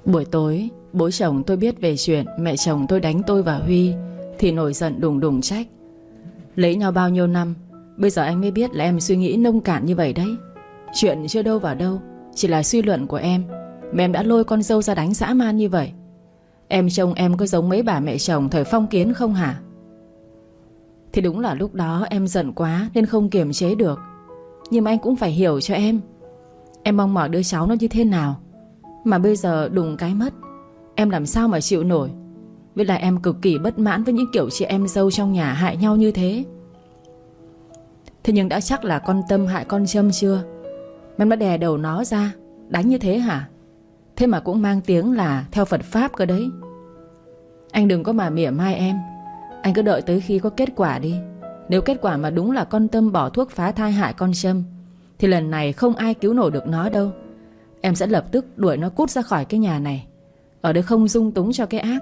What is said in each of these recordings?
Buổi tối, bố chồng tôi biết về chuyện mẹ chồng tôi đánh tôi và Huy thì nổi giận đùng đùng trách. Lấy nhau bao nhiêu năm, bây giờ anh mới biết là em suy nghĩ nông cạn như vậy đấy. Chuyện chưa đâu vào đâu, chỉ là suy luận của em mà em đã lôi con dâu ra đánh dã man như vậy. Em trông em có giống mấy bà mẹ chồng thời phong kiến không hả? Thì đúng là lúc đó em giận quá nên không kiềm chế được. Nhưng mà anh cũng phải hiểu cho em. Em mong mỏi đứa cháu nó như thế nào, mà bây giờ đùng cái mất, em làm sao mà chịu nổi. Với lại em cực kỳ bất mãn với những kiểu chị em dâu trong nhà hại nhau như thế. Thế nhưng đã chắc là con Tâm hại con Trâm chưa? Em đã đè đầu nó ra đánh như thế hả? Thế mà cũng mang tiếng là theo Phật Pháp cơ đấy. Anh đừng có mà mỉa mai em. Anh cứ đợi tới khi có kết quả đi. Nếu kết quả mà đúng là con Tâm bỏ thuốc phá thai hại con Trâm thì lần này không ai cứu nổi được nó đâu. Em sẽ lập tức đuổi nó cút ra khỏi cái nhà này. Ở đây không dung túng cho cái ác.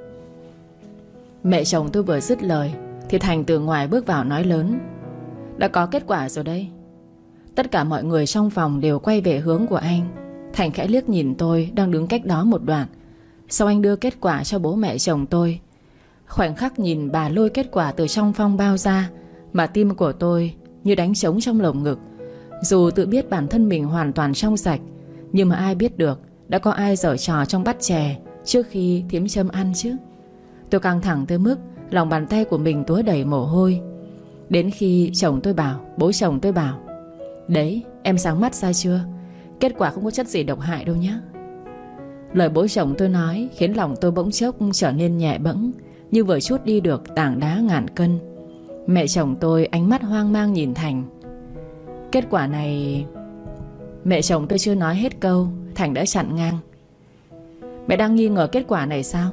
Mẹ chồng tôi vừa dứt lời thì Thành từ ngoài bước vào nói lớn: đã có kết quả rồi đây. Tất cả mọi người trong phòng đều quay về hướng của anh. Thành khẽ liếc nhìn tôi đang đứng cách đó một đoạn. Sau anh đưa kết quả cho bố mẹ chồng tôi. Khoảnh khắc nhìn bà lôi kết quả từ trong phong bao ra mà tim của tôi như đánh trống trong lồng ngực. Dù tự biết bản thân mình hoàn toàn trong sạch, nhưng mà ai biết được đã có ai giở trò trong bát chè trước khi thím Trâm ăn chứ. Tôi căng thẳng tới mức lòng bàn tay của mình túa đầy mồ hôi. Đến khi chồng tôi bảo, bố chồng tôi bảo: đấy, em sáng mắt ra chưa? Kết quả không có chất gì độc hại đâu nhé. Lời bố chồng tôi nói khiến lòng tôi bỗng chốc trở nên nhẹ bẫng, như vừa trút đi được tảng đá ngàn cân. Mẹ chồng tôi ánh mắt hoang mang nhìn Thành. Kết quả này... Mẹ chồng tôi chưa nói hết câu, Thành đã chặn ngang. Mẹ đang nghi ngờ kết quả này sao?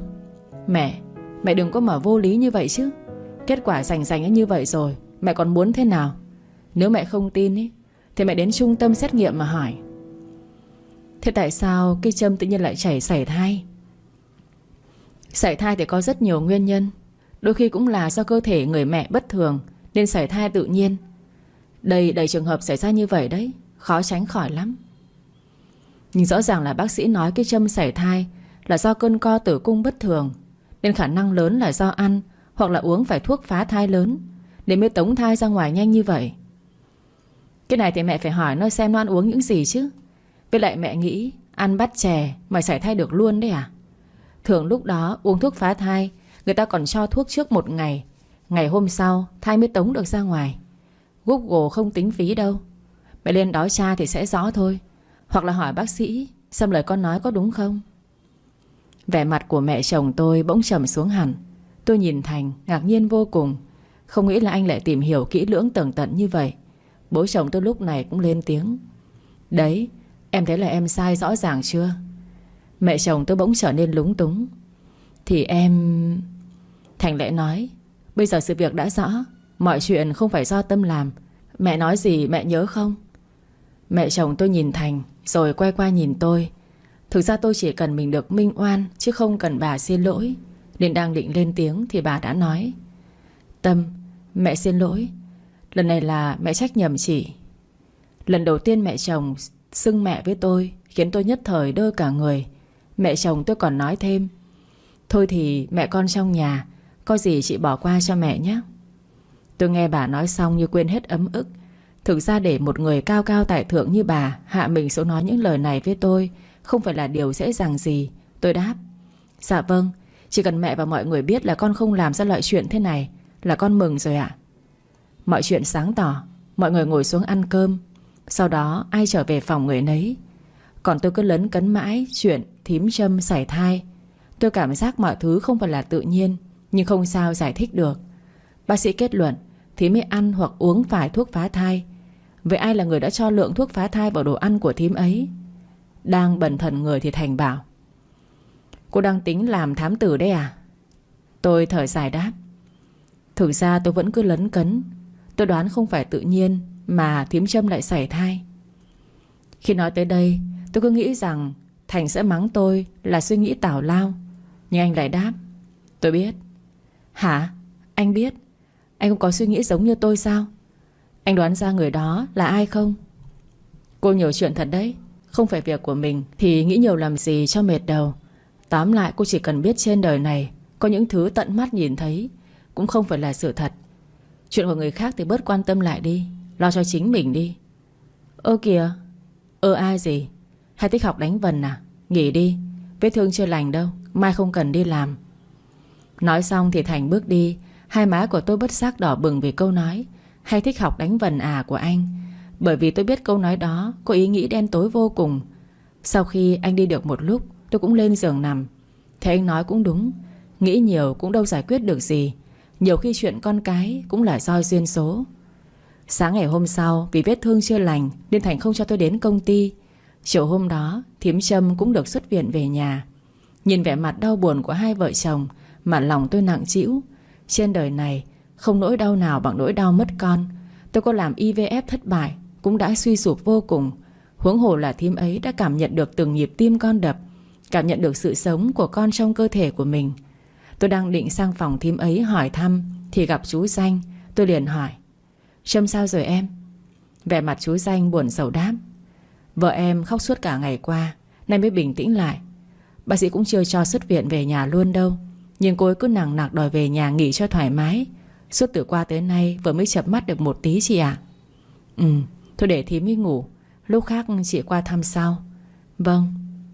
Mẹ đừng có mà vô lý như vậy chứ. Kết quả rành như vậy rồi, mẹ còn muốn thế nào? Nếu mẹ không tin ý, thì mẹ đến trung tâm xét nghiệm mà hỏi. Thế tại sao cái Trâm tự nhiên lại sảy thai? Sảy thai thì có rất nhiều nguyên nhân. Đôi khi cũng là do cơ thể người mẹ bất thường nên sảy thai tự nhiên. Đầy trường hợp xảy ra như vậy đấy, khó tránh khỏi lắm. Nhưng rõ ràng là bác sĩ nói cái Trâm sảy thai là do cơn co tử cung bất thường, nên khả năng lớn là do ăn hoặc là uống phải thuốc phá thai lớn để mới tống thai ra ngoài nhanh như vậy. Cái này thì mẹ phải hỏi nó xem nó ăn uống những gì chứ. Với lại mẹ nghĩ ăn bát chè mà sảy thai được luôn đấy à? Thường lúc đó uống thuốc phá thai, người ta còn cho thuốc trước một ngày, ngày hôm sau thai mới tống được ra ngoài. Google không tính phí đâu. Mẹ lên đó tra thì sẽ rõ thôi. Hoặc là hỏi bác sĩ xem lời con nói có đúng không. Vẻ mặt của mẹ chồng tôi bỗng trầm xuống hẳn. Tôi nhìn Thành ngạc nhiên vô cùng. Không nghĩ là anh lại tìm hiểu kỹ lưỡng tường tận như vậy. Bố chồng tôi lúc này cũng lên tiếng: đấy, em thấy là em sai rõ ràng chưa? Mẹ chồng tôi bỗng trở nên lúng túng. Thì em... Thành lại nói: bây giờ sự việc đã rõ, mọi chuyện không phải do Tâm làm. Mẹ nói gì mẹ nhớ không? Mẹ chồng tôi nhìn Thành rồi quay qua nhìn tôi. Thực ra tôi chỉ cần mình được minh oan, chứ không cần bà xin lỗi. Nên đang định lên tiếng thì bà đã nói: Tâm, mẹ xin lỗi. Lần này là mẹ trách nhầm chị. Lần đầu tiên mẹ chồng xưng mẹ với tôi khiến tôi nhất thời đơ cả người. Mẹ chồng tôi còn nói thêm: thôi thì mẹ con trong nhà, có gì chị bỏ qua cho mẹ nhé. Tôi nghe bà nói xong như quên hết ấm ức. Thực ra để một người cao cao tại thượng như bà hạ mình xuống nói những lời này với tôi không phải là điều dễ dàng gì. Tôi đáp: dạ vâng, chỉ cần mẹ và mọi người biết là con không làm ra loại chuyện thế này là con mừng rồi ạ. Mọi chuyện sáng tỏ. Mọi người ngồi xuống ăn cơm. Sau đó ai trở về phòng người nấy. Còn tôi cứ lấn cấn mãi chuyện thím Trâm sảy thai. Tôi cảm giác mọi thứ không phải là tự nhiên, nhưng không sao giải thích được. Bác sĩ kết luận thím ấy ăn hoặc uống phải thuốc phá thai. Vậy ai là người đã cho lượng thuốc phá thai vào đồ ăn của thím ấy? Đang bần thần người thì Thành bảo: cô đang tính làm thám tử đấy à? Tôi thở dài đáp: thực ra tôi vẫn cứ lấn cấn. Tôi đoán không phải tự nhiên mà thím Trâm lại sảy thai. Khi nói tới đây, tôi cứ nghĩ rằng Thành sẽ mắng tôi là suy nghĩ tào lao. Nhưng anh lại đáp: tôi biết. Hả? Anh biết? Anh cũng có suy nghĩ giống như tôi sao? Anh đoán ra người đó là ai không? Cô nhiều chuyện thật đấy. Không phải việc của mình thì nghĩ nhiều làm gì cho mệt đầu. Tóm lại cô chỉ cần biết trên đời này có những thứ tận mắt nhìn thấy cũng không phải là sự thật. Chuyện của người khác thì bớt quan tâm lại đi, lo cho chính mình đi. Ơ kìa. Ai gì? Hay thích học đánh vần à? Nghỉ đi, vết thương chưa lành đâu, mai không cần đi làm. Nói xong thì Thành bước đi. Hai má của tôi bất giác đỏ bừng vì câu nói hay thích học đánh vần à của anh. Bởi vì tôi biết câu nói đó có ý nghĩ đen tối vô cùng. Sau khi anh đi được một lúc, tôi cũng lên giường nằm. Thế anh nói cũng đúng, nghĩ nhiều cũng đâu giải quyết được gì. Nhiều khi chuyện con cái cũng là do duyên số. Sáng ngày hôm sau, vì vết thương chưa lành nên Thành không cho tôi đến công ty. Chiều hôm đó, thím Trâm cũng được xuất viện về nhà. Nhìn vẻ mặt đau buồn của hai vợ chồng mà lòng tôi nặng trĩu. Trên đời này không nỗi đau nào bằng nỗi đau mất con. Tôi có làm IVF thất bại cũng đã suy sụp vô cùng. Huống hồ là thím ấy đã cảm nhận được từng nhịp tim con đập, cảm nhận được sự sống của con trong cơ thể của mình. Tôi đang định sang phòng thím ấy hỏi thăm thì gặp chú Danh. Tôi liền hỏi: Trâm sao rồi em? Vẻ mặt chú Danh buồn sầu đáp: Vợ em khóc suốt cả ngày qua, nay mới bình tĩnh lại. Bác sĩ cũng chưa cho xuất viện về nhà luôn đâu, nhưng cô ấy cứ nằng nặc đòi về nhà nghỉ cho thoải mái. Suốt từ qua tới nay vừa mới chợp mắt được một tí chị ạ. Thôi để thím đi ngủ, lúc khác chị qua thăm sau. Vâng.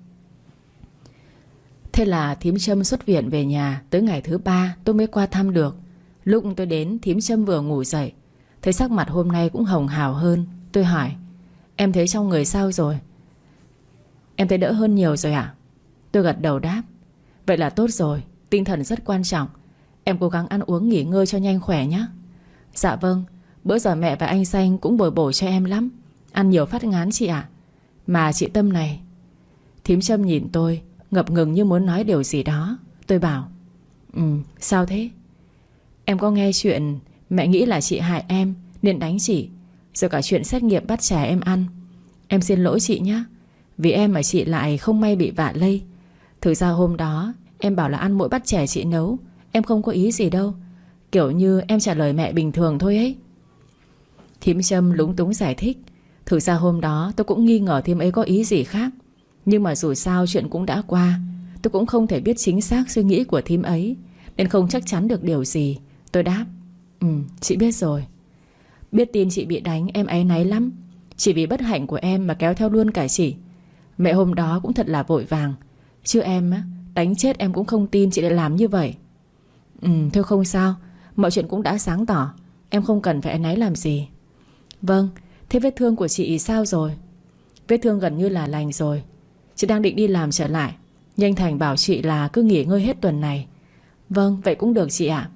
Thế là thím Trâm xuất viện về nhà. Tới ngày thứ 3 tôi mới qua thăm được. Lúc tôi đến, thím Trâm vừa ngủ dậy. Thấy sắc mặt hôm nay cũng hồng hào hơn. Tôi hỏi: Em thấy trong người sao rồi? Em thấy đỡ hơn nhiều rồi ạ? Tôi gật đầu đáp: Vậy là tốt rồi, tinh thần rất quan trọng. Em cố gắng ăn uống nghỉ ngơi cho nhanh khỏe nhé. Dạ vâng. Bữa giờ mẹ và anh Xanh cũng bồi bổ cho em lắm. Ăn nhiều phát ngán chị ạ. Mà chị Tâm này. Thím Trâm nhìn tôi ngập ngừng như muốn nói điều gì đó. Tôi bảo: Sao thế? Em có nghe chuyện mẹ nghĩ là chị hại em nên đánh chị, rồi cả chuyện xét nghiệm bắt trẻ em ăn. Em xin lỗi chị nhé, vì em mà chị lại không may bị vạ lây. Thực ra hôm đó em bảo là ăn mỗi bát chè chị nấu, em không có ý gì đâu. Kiểu như em trả lời mẹ bình thường thôi ấy. Thím Trâm lúng túng giải thích: Thực ra hôm đó tôi cũng nghi ngờ thím ấy có ý gì khác, nhưng mà dù sao chuyện cũng đã qua. Tôi cũng không thể biết chính xác suy nghĩ của thím ấy, nên không chắc chắn được điều gì. Tôi đáp: Chị biết rồi. Biết tin chị bị đánh em áy náy lắm. Chỉ vì bất hạnh của em mà kéo theo luôn cả chị. Mẹ hôm đó cũng thật là vội vàng. Chứ em á, đánh chết em cũng không tin chị lại làm như vậy. Thôi không sao, mọi chuyện cũng đã sáng tỏ. Em không cần phải áy náy làm gì. Vâng. Thế vết thương của chị sao rồi? Vết thương gần như là lành rồi. Chị đang định đi làm trở lại, nhưng anh Thành bảo chị là cứ nghỉ ngơi hết tuần này. Vâng, vậy cũng được chị ạ.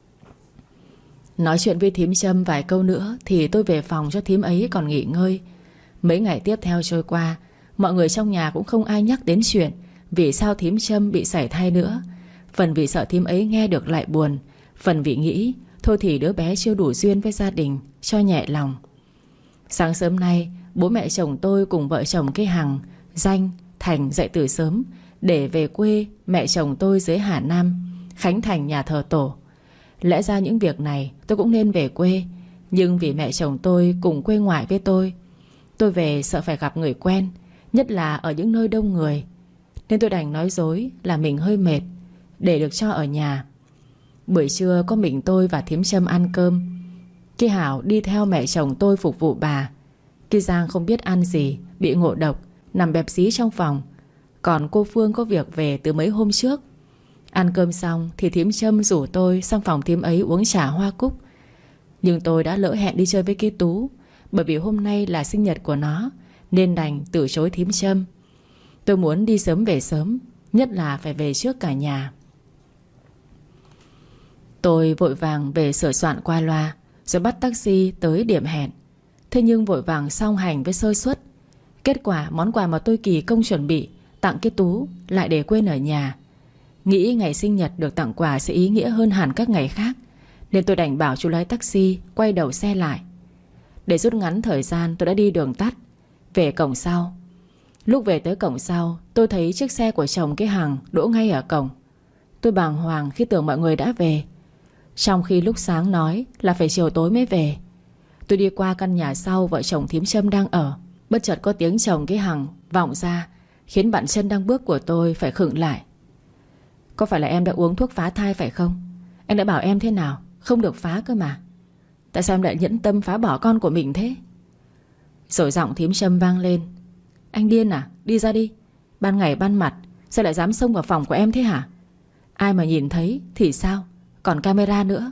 Nói chuyện với thím Trâm vài câu nữa thì tôi về phòng cho thím ấy còn nghỉ ngơi. Mấy ngày tiếp theo trôi qua, mọi người trong nhà cũng không ai nhắc đến chuyện vì sao thím Trâm bị sảy thai nữa. Phần vì sợ thím ấy nghe được lại buồn, phần vì nghĩ thôi thì đứa bé chưa đủ duyên với gia đình, cho nhẹ lòng. Sáng sớm nay, bố mẹ chồng tôi cùng vợ chồng cái Hằng, Danh, Thành dậy từ sớm để về quê mẹ chồng tôi dưới Hà Nam khánh thành nhà thờ tổ. Lẽ ra những việc này tôi cũng nên về quê, nhưng vì mẹ chồng tôi cùng quê ngoại với tôi về sợ phải gặp người quen, nhất là ở những nơi đông người, nên tôi đành nói dối là mình hơi mệt để được cho ở nhà. Buổi trưa có mình tôi và thím Trâm ăn cơm. Cái Hảo đi theo mẹ chồng tôi phục vụ bà. Cái Giang không biết ăn gì, bị ngộ độc, nằm bẹp xí trong phòng. Còn cô Phương có việc về từ mấy hôm trước. Ăn cơm xong thì thím Trâm rủ tôi sang phòng thím ấy uống trà hoa cúc. Nhưng tôi đã lỡ hẹn đi chơi với cái Tú, bởi vì hôm nay là sinh nhật của nó, nên đành từ chối thím Trâm. Tôi muốn đi sớm về sớm, nhất là phải về trước cả nhà. Tôi vội vàng về sửa soạn qua loa, rồi bắt taxi tới điểm hẹn. Thế nhưng vội vàng song hành với sơ suất. Kết quả món quà mà tôi kỳ công chuẩn bị tặng cái Tú lại để quên ở nhà. Nghĩ ngày sinh nhật được tặng quà sẽ ý nghĩa hơn hẳn các ngày khác, nên tôi đành bảo chú lái taxi quay đầu xe lại. Để rút ngắn thời gian, tôi đã đi đường tắt về cổng sau. Lúc về tới cổng sau, tôi thấy chiếc xe của chồng cái Hằng đỗ ngay ở cổng. Tôi bàng hoàng khi tưởng mọi người đã về, trong khi lúc sáng nói là phải chiều tối mới về. Tôi đi qua căn nhà sau vợ chồng thím Trâm đang ở. Bất chợt có tiếng chồng cái Hằng vọng ra, khiến bàn chân đang bước của tôi phải khựng lại. Có phải là em đã uống thuốc phá thai phải không? Anh đã bảo em thế nào, không được phá cơ mà. Tại sao em lại nhẫn tâm phá bỏ con của mình thế? Rồi giọng thím Sâm vang lên. Anh điên à? Đi ra đi. Ban ngày ban mặt sao lại dám xông vào phòng của em thế hả? Ai mà nhìn thấy thì sao? Còn camera nữa.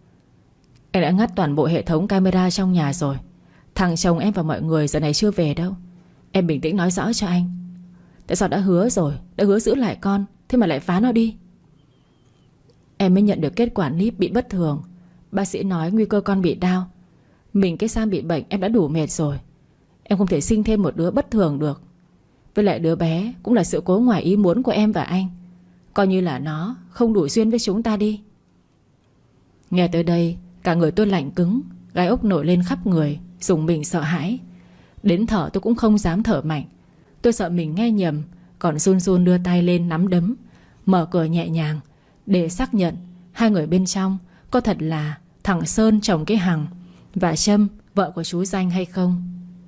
Em đã ngắt toàn bộ hệ thống camera trong nhà rồi. Thằng chồng em và mọi người giờ này chưa về đâu. Em bình tĩnh nói rõ cho anh. Tại sao đã hứa rồi, đã hứa giữ lại con, thế mà lại phá nó đi? Em mới nhận được kết quả níp bị bất thường. Bác sĩ nói nguy cơ con bị đau. Mình cái Sam bị bệnh em đã đủ mệt rồi. Em không thể sinh thêm một đứa bất thường được. Với lại đứa bé cũng là sự cố ngoài ý muốn của em và anh. Coi như là nó không đủ duyên với chúng ta đi. Nghe tới đây, cả người tôi lạnh cứng, gai ốc nổi lên khắp người, rùng mình sợ hãi. Đến thở tôi cũng không dám thở mạnh. Tôi sợ mình nghe nhầm, còn run run đưa tay lên nắm đấm, mở cửa nhẹ nhàng để xác nhận hai người bên trong có thật là thằng Sơn chồng cái Hằng và Trâm vợ của chú Danh hay không.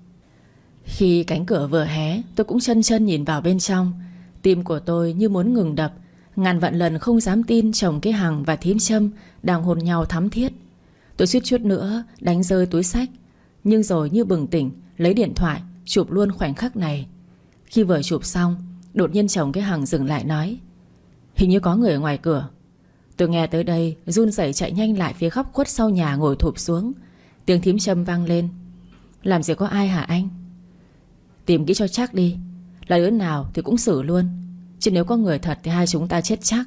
Khi cánh cửa vừa hé, tôi cũng chân chân nhìn vào bên trong. Tim của tôi như muốn ngừng đập, ngàn vạn lần không dám tin chồng cái Hằng và thím Trâm đang hôn nhau thắm thiết. Tôi suýt chút nữa đánh rơi túi xách, nhưng rồi như bừng tỉnh, lấy điện thoại chụp luôn khoảnh khắc này. Khi vừa chụp xong, đột nhiên chồng cái Hằng dừng lại nói: Hình như có người ở ngoài cửa. Tôi nghe tới đây run rẩy chạy nhanh lại phía góc khuất sau nhà ngồi thụp xuống. Tiếng thím Trâm vang lên: Làm gì có ai hả anh? Tìm kỹ cho chắc đi, là đứa nào thì cũng xử luôn, chứ nếu có người thật thì hai chúng ta chết chắc.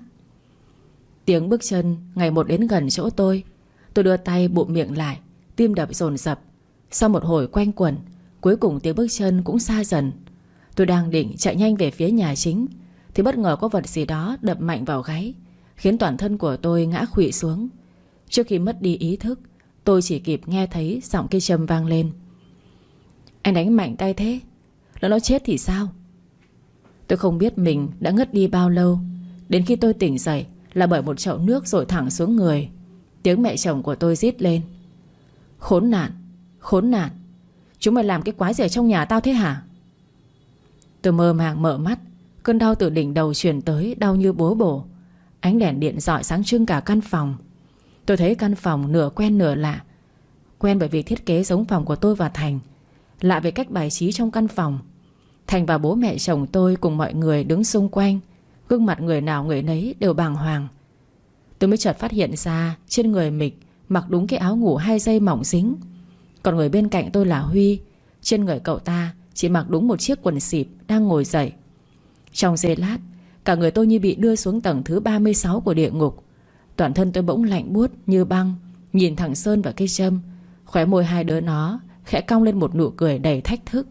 Tiếng bước chân ngày một đến gần chỗ tôi. Tôi đưa tay bụm miệng lại, tim đập dồn dập. Sau một hồi quanh quẩn, cuối cùng tiếng bước chân cũng xa dần. Tôi đang định chạy nhanh về phía nhà chính thì bất ngờ có vật gì đó đập mạnh vào gáy, khiến toàn thân của tôi ngã khuỵu xuống. Trước khi mất đi ý thức, tôi chỉ kịp nghe thấy giọng cây Trâm vang lên: Anh đánh mạnh tay thế, lỡ nó chết thì sao? Tôi không biết mình đã ngất đi bao lâu. Đến khi tôi tỉnh dậy là bởi một chậu nước dội thẳng xuống người. Tiếng mẹ chồng của tôi rít lên: Khốn nạn, khốn nạn, chúng mày làm cái quái gì ở trong nhà tao thế hả? Tôi mơ màng mở mắt. Cơn đau từ đỉnh đầu truyền tới, đau như búa bổ. Ánh đèn điện rọi sáng trưng cả căn phòng. Tôi thấy căn phòng nửa quen nửa lạ. Quen bởi vì thiết kế giống phòng của tôi và Thành, lạ về cách bài trí trong căn phòng. Thành và bố mẹ chồng tôi cùng mọi người đứng xung quanh, gương mặt người nào người nấy đều bàng hoàng. Tôi mới chợt phát hiện ra trên người Mịch mặc đúng cái áo ngủ 2 dây mỏng dính. Còn người bên cạnh tôi là Huy, trên người cậu ta chỉ mặc đúng một chiếc quần xịp đang ngồi dậy. Trong giây lát, cả người tôi như bị đưa xuống tầng thứ 36 của địa ngục. Toàn thân tôi bỗng lạnh buốt như băng. Nhìn thằng Sơn và cây Trâm, khóe môi hai đứa nó khẽ cong lên một nụ cười đầy thách thức.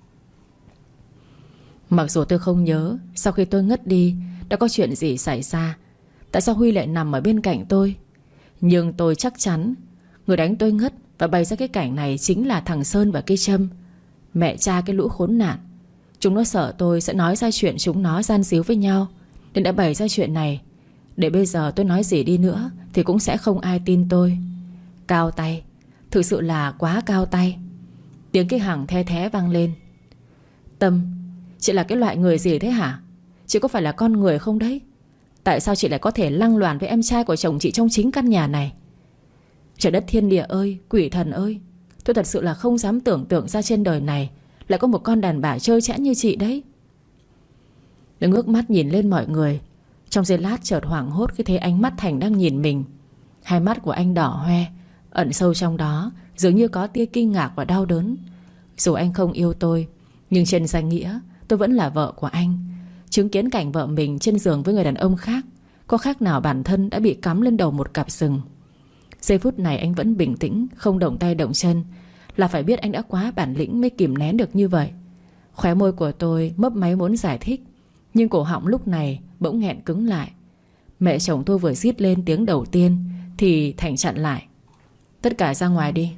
Mặc dù tôi không nhớ sau khi tôi ngất đi đã có chuyện gì xảy ra, tại sao Huy lại nằm ở bên cạnh tôi, nhưng tôi chắc chắn người đánh tôi ngất và bày ra cái cảnh này chính là thằng Sơn và cây Trâm. Mẹ cha cái lũ khốn nạn. Chúng nó sợ tôi sẽ nói ra chuyện chúng nó gian díu với nhau, nên đã bày ra chuyện này. Để bây giờ tôi nói gì đi nữa thì cũng sẽ không ai tin tôi. Cao tay, thực sự là quá cao tay. Tiếng cái Hằng the thé vang lên: Tâm, chị là cái loại người gì thế hả? Chị có phải là con người không đấy? Tại sao chị lại có thể lăng loàn với em trai của chồng chị trong chính căn nhà này? Trời đất thiên địa ơi, quỷ thần ơi, tôi thật sự là không dám tưởng tượng ra trên đời này lại có một con đàn bà trơ trẽn như chị đấy. Tôi ngước mắt nhìn lên mọi người. Trong giây lát chợt hoảng hốt khi thấy ánh mắt Thành đang nhìn mình. Hai mắt của anh đỏ hoe, ẩn sâu trong đó dường như có tia kinh ngạc và đau đớn. Dù anh không yêu tôi, nhưng trên danh nghĩa tôi vẫn là vợ của anh. Chứng kiến cảnh vợ mình trên giường với người đàn ông khác, có khác nào bản thân đã bị cắm lên đầu một cặp sừng. Giây phút này anh vẫn bình tĩnh, không động tay động chân. Là phải biết anh đã quá bản lĩnh mới kìm nén được như vậy. Khóe môi của tôi mấp máy muốn giải thích, nhưng cổ họng lúc này bỗng nghẹn cứng lại. Mẹ chồng tôi vừa rít lên tiếng đầu tiên thì Thành chặn lại: Tất cả ra ngoài đi.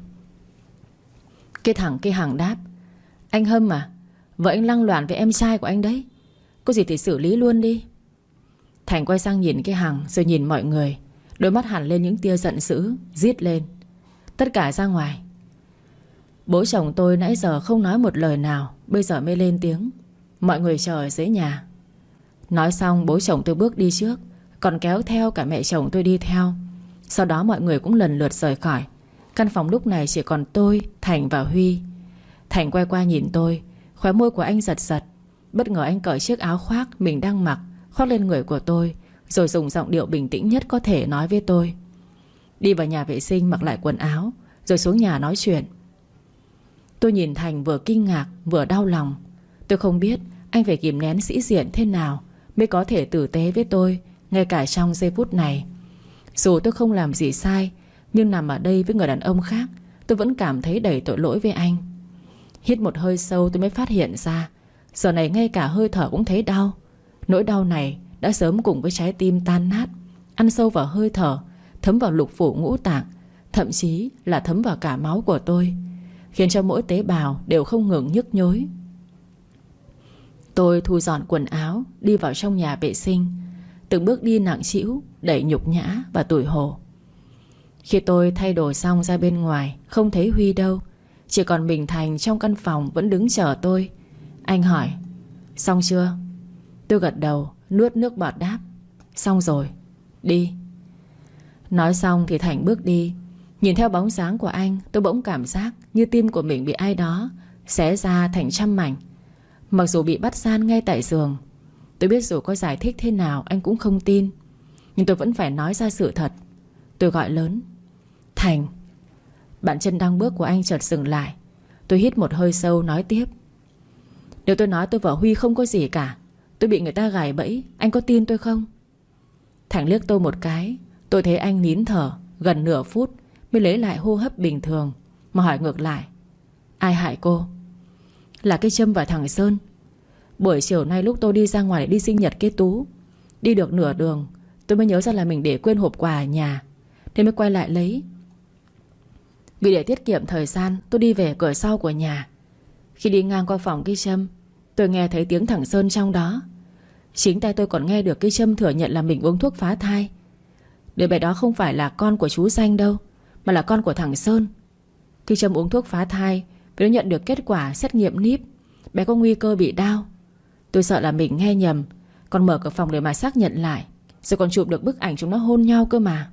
Cái Hằng đáp: Anh Hâm à, vợ anh lăng loàn với em trai của anh đấy, có gì thì xử lý luôn đi. Thành quay sang nhìn cái Hằng rồi nhìn mọi người. Đôi mắt hằn lên những tia giận dữ, rít lên: Tất cả ra ngoài. Bố chồng tôi nãy giờ không nói một lời nào, bây giờ mới lên tiếng: Mọi người chờ ở dưới nhà. Nói xong bố chồng tôi bước đi trước, còn kéo theo cả mẹ chồng tôi đi theo. Sau đó mọi người cũng lần lượt rời khỏi. Căn phòng lúc này chỉ còn tôi, Thành và Huy. Thành quay qua nhìn tôi, khóe môi của anh giật giật. Bất ngờ anh cởi chiếc áo khoác mình đang mặc khoác lên người của tôi, rồi dùng giọng điệu bình tĩnh nhất có thể nói với tôi: đi vào nhà vệ sinh mặc lại quần áo, rồi xuống nhà nói chuyện. Tôi nhìn Thành vừa kinh ngạc vừa đau lòng. Tôi không biết anh phải kìm nén sĩ diện thế nào mới có thể tử tế với tôi, ngay cả trong giây phút này. Dù tôi không làm gì sai, nhưng nằm ở đây với người đàn ông khác, tôi vẫn cảm thấy đầy tội lỗi với anh. Hít một hơi sâu tôi mới phát hiện ra, giờ này ngay cả hơi thở cũng thấy đau. Nỗi đau này đã sớm cùng với trái tim tan nát, ăn sâu vào hơi thở, thấm vào lục phủ ngũ tạng, thậm chí là thấm vào cả máu của tôi, khiến cho mỗi tế bào đều không ngừng nhức nhối. Tôi thu dọn quần áo, đi vào trong nhà vệ sinh, từng bước đi nặng trĩu, đầy nhục nhã và tủi hổ. Khi tôi thay đồ xong ra bên ngoài, không thấy Huy đâu, chỉ còn mình Thành trong căn phòng vẫn đứng chờ tôi. Anh hỏi: xong chưa? Tôi gật đầu, nuốt nước bọt đáp: xong rồi, đi. Nói xong thì Thành bước đi. Nhìn theo bóng dáng của anh, tôi bỗng cảm giác như tim của mình bị ai đó xé ra thành trăm mảnh. Mặc dù bị bắt gian ngay tại giường, tôi biết dù có giải thích thế nào anh cũng không tin, nhưng tôi vẫn phải nói ra sự thật. Tôi gọi lớn: Thành. Bàn chân đang bước của anh chợt dừng lại. Tôi hít một hơi sâu nói tiếp: nếu tôi nói tôi và Huy không có gì cả, tôi bị người ta gài bẫy, anh có tin tôi không? Thành liếc tôi một cái. Tôi thấy anh nín thở gần nửa phút mới lấy lại hô hấp bình thường, mà hỏi ngược lại: ai hại cô? Là cái Trâm và thằng Sơn. Buổi chiều nay lúc tôi đi ra ngoài để đi sinh nhật cái Tú, đi được nửa đường tôi mới nhớ ra là mình để quên hộp quà ở nhà, thế mới quay lại lấy. Vì để tiết kiệm thời gian, tôi đi về cửa sau của nhà. Khi đi ngang qua phòng cái Trâm, tôi nghe thấy tiếng thằng Sơn trong đó. Chính tay tôi còn nghe được cái Trâm thừa nhận là mình uống thuốc phá thai. Đứa bé đó không phải là con của chú Danh đâu, mà là con của thằng Sơn. Khi Trâm uống thuốc phá thai, vì nó nhận được kết quả xét nghiệm níp, bé có nguy cơ bị đau. Tôi sợ là mình nghe nhầm, còn mở cửa phòng để mà xác nhận lại, rồi còn chụp được bức ảnh chúng nó hôn nhau cơ mà.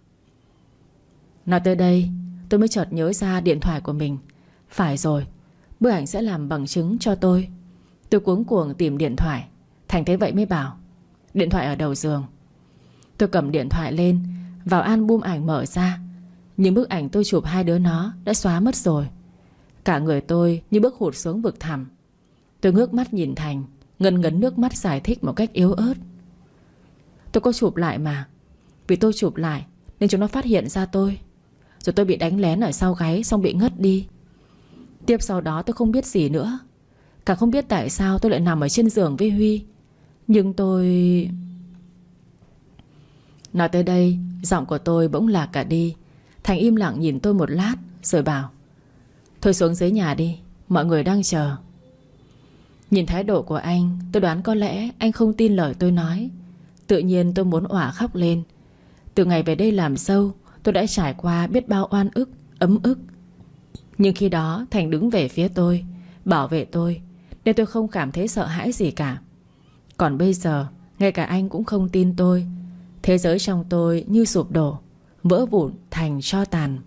Nói tới đây tôi mới chợt nhớ ra điện thoại của mình. Phải rồi, bức ảnh sẽ làm bằng chứng cho tôi. Tôi cuống cuồng tìm điện thoại. Thành thấy vậy mới bảo: điện thoại ở đầu giường. Tôi cầm điện thoại lên, vào album ảnh mở ra. Nhưng bức ảnh tôi chụp hai đứa nó đã xóa mất rồi. Cả người tôi như bước hụt xuống vực thẳm. Tôi ngước mắt nhìn Thành, ngấn ngấn nước mắt giải thích một cách yếu ớt: tôi có chụp lại mà. Vì tôi chụp lại nên chúng nó phát hiện ra tôi. Rồi tôi bị đánh lén ở sau gáy, xong bị ngất đi. Tiếp sau đó tôi không biết gì nữa, càng không biết tại sao tôi lại nằm ở trên giường với Huy. Nhưng tôi... Nói tới đây, giọng của tôi bỗng lạc cả đi. Thành im lặng nhìn tôi một lát rồi bảo: thôi xuống dưới nhà đi, mọi người đang chờ. Nhìn thái độ của anh, tôi đoán có lẽ anh không tin lời tôi nói. Tự nhiên tôi muốn òa khóc lên. Từ ngày về đây làm dâu, tôi đã trải qua biết bao oan ức, ấm ức. Nhưng khi đó Thành đứng về phía tôi, bảo vệ tôi, nên tôi không cảm thấy sợ hãi gì cả. Còn bây giờ, ngay cả anh cũng không tin tôi. Thế giới trong tôi như sụp đổ, vỡ vụn thành tro tàn.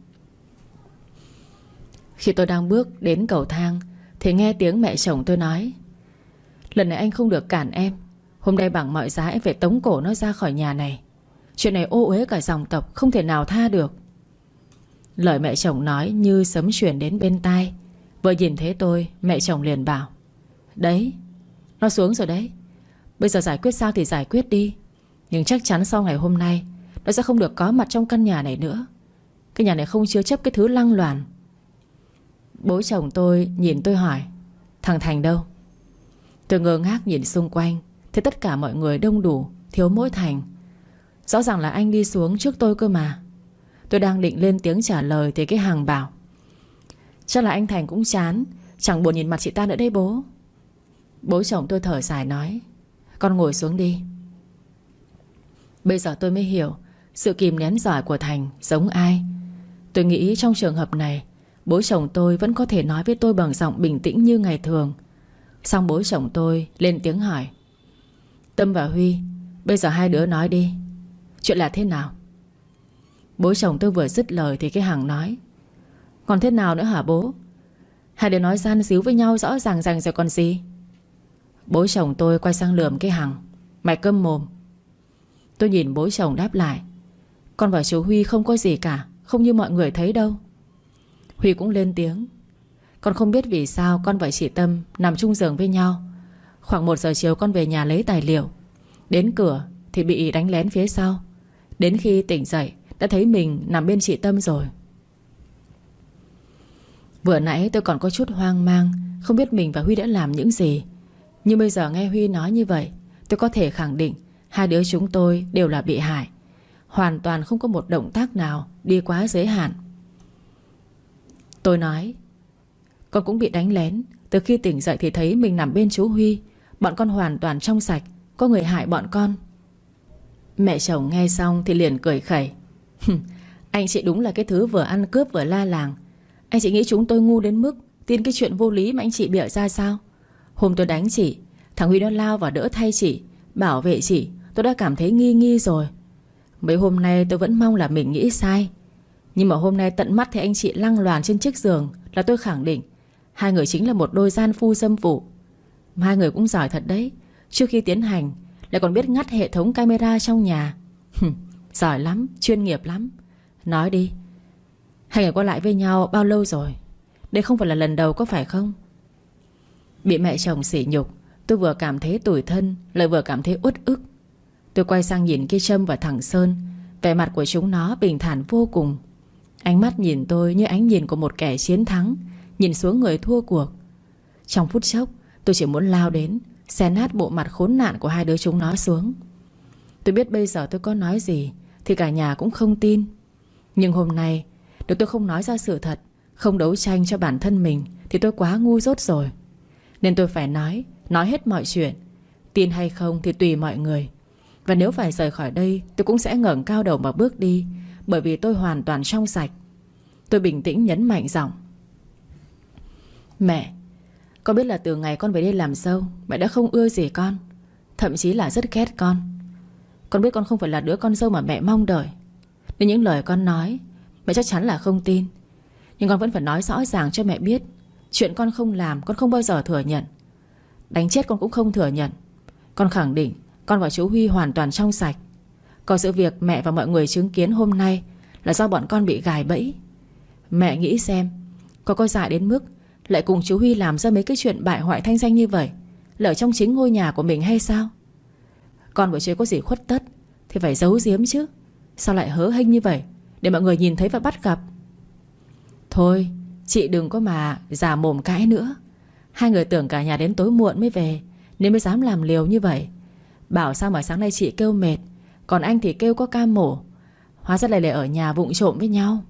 Khi tôi đang bước đến cầu thang thì nghe tiếng mẹ chồng tôi nói: lần này anh không được cản em. Hôm nay bằng mọi giá em phải tống cổ nó ra khỏi nhà này. Chuyện này ô uế cả dòng tộc, không thể nào tha được. Lời mẹ chồng nói như sấm truyền đến bên tai. Vừa nhìn thấy tôi, mẹ chồng liền bảo: đấy, nó xuống rồi đấy. Bây giờ giải quyết sao thì giải quyết đi, nhưng chắc chắn sau ngày hôm nay nó sẽ không được có mặt trong căn nhà này nữa. Cái nhà này không chứa chấp cái thứ lăng loàn. Bố chồng tôi nhìn tôi hỏi: thằng Thành đâu? Tôi ngơ ngác nhìn xung quanh, thấy tất cả mọi người đông đủ, thiếu mỗi Thành. Rõ ràng là anh đi xuống trước tôi cơ mà. Tôi đang định lên tiếng trả lời thì cái Hằng bảo: chắc là anh Thành cũng chán, chẳng buồn nhìn mặt chị ta nữa đây bố. Bố chồng tôi thở dài nói: con ngồi xuống đi. Bây giờ tôi mới hiểu sự kìm nén giỏi của Thành giống ai. Tôi nghĩ trong trường hợp này, bố chồng tôi vẫn có thể nói với tôi bằng giọng bình tĩnh như ngày thường. Xong bố chồng tôi lên tiếng hỏi: Tâm và Huy, bây giờ hai đứa nói đi, Chuyện là thế nào? Bố chồng tôi vừa dứt lời thì cái Hằng nói: Còn thế nào nữa hả bố? Hai đứa nói gian díu với nhau rõ ràng ràng rồi còn gì. Bố chồng tôi quay sang lườm cái Hằng: Mày câm mồm. Tôi nhìn bố chồng đáp lại: Con và chú Huy không có gì cả, không như mọi người thấy đâu. Huy cũng lên tiếng: Con không biết vì sao con và chị Tâm nằm chung giường với nhau. Khoảng 1 giờ chiều con về nhà lấy tài liệu. Đến cửa thì bị đánh lén phía sau. Đến khi tỉnh dậy đã thấy mình nằm bên chị Tâm rồi. Vừa nãy tôi còn có chút hoang mang, không biết mình và Huy đã làm những gì. Nhưng bây giờ nghe Huy nói như vậy, tôi có thể khẳng định hai đứa chúng tôi đều là bị hại. Hoàn toàn không có một động tác nào đi quá giới hạn. Tôi nói: Con cũng bị đánh lén. Từ khi tỉnh dậy thì thấy mình nằm bên chú Huy. Bọn con hoàn toàn trong sạch, có người hại bọn con. Mẹ chồng nghe xong thì liền cười khẩy: Anh chị đúng là cái thứ vừa ăn cướp vừa la làng. Anh chị nghĩ chúng tôi ngu đến mức tin cái chuyện vô lý mà anh chị bịa ra sao? Hôm tôi đánh chị, thằng Huy nó lao vào đỡ thay chị, bảo vệ chị. Tôi đã cảm thấy nghi nghi rồi. Mấy hôm nay tôi vẫn mong là mình nghĩ sai. Nhưng mà hôm nay tận mắt thấy anh chị lăng loàn trên chiếc giường là tôi khẳng định hai người chính là một đôi gian phu dâm phụ. Hai người cũng giỏi thật đấy. Trước khi tiến hành lại còn biết ngắt hệ thống camera trong nhà. Giỏi lắm, chuyên nghiệp lắm. Nói đi, hai người qua lại với nhau bao lâu rồi? Đây không phải là lần đầu có phải không? Bị mẹ chồng sỉ nhục, tôi vừa cảm thấy tủi thân lại vừa cảm thấy uất ức. Tôi quay sang nhìn cái Trâm và thằng Sơn. Vẻ mặt của chúng nó bình thản vô cùng. Ánh mắt nhìn tôi như ánh nhìn của một kẻ chiến thắng nhìn xuống người thua cuộc. Trong phút chốc tôi chỉ muốn lao đến xé nát bộ mặt khốn nạn của hai đứa chúng nó xuống. Tôi biết bây giờ tôi có nói gì thì cả nhà cũng không tin. Nhưng hôm nay nếu tôi không nói ra sự thật, không đấu tranh cho bản thân mình thì tôi quá ngu dốt rồi. Nên tôi phải nói hết mọi chuyện. Tin hay không thì tùy mọi người. Và nếu phải rời khỏi đây tôi cũng sẽ ngẩng cao đầu mà bước đi. Bởi vì tôi hoàn toàn trong sạch. Tôi bình tĩnh nhấn mạnh giọng: Mẹ, con biết là từ ngày con về đây làm dâu, mẹ đã không ưa gì con, thậm chí là rất ghét con. Con biết con không phải là đứa con dâu mà mẹ mong đợi. Nên những lời con nói mẹ chắc chắn là không tin. Nhưng con vẫn phải nói rõ ràng cho mẹ biết. Chuyện con không làm con không bao giờ thừa nhận. Đánh chết con cũng không thừa nhận. Con khẳng định con và chú Huy hoàn toàn trong sạch. Còn sự việc mẹ và mọi người chứng kiến hôm nay là do bọn con bị gài bẫy. Mẹ nghĩ xem, con có dại đến mức lại cùng chú Huy làm ra mấy cái chuyện bại hoại thanh danh như vậy là ở trong chính ngôi nhà của mình hay sao? Con buổi trưa có gì khuất tất thì phải giấu giếm chứ. Sao lại hớ hênh như vậy để mọi người nhìn thấy và bắt gặp? Thôi chị đừng có mà giả mồm cãi nữa. Hai người tưởng cả nhà đến tối muộn mới về nên mới dám làm liều như vậy. Bảo sao mà sáng nay chị kêu mệt, còn anh thì kêu có ca mổ. Hóa ra lại ở nhà vụng trộm với nhau.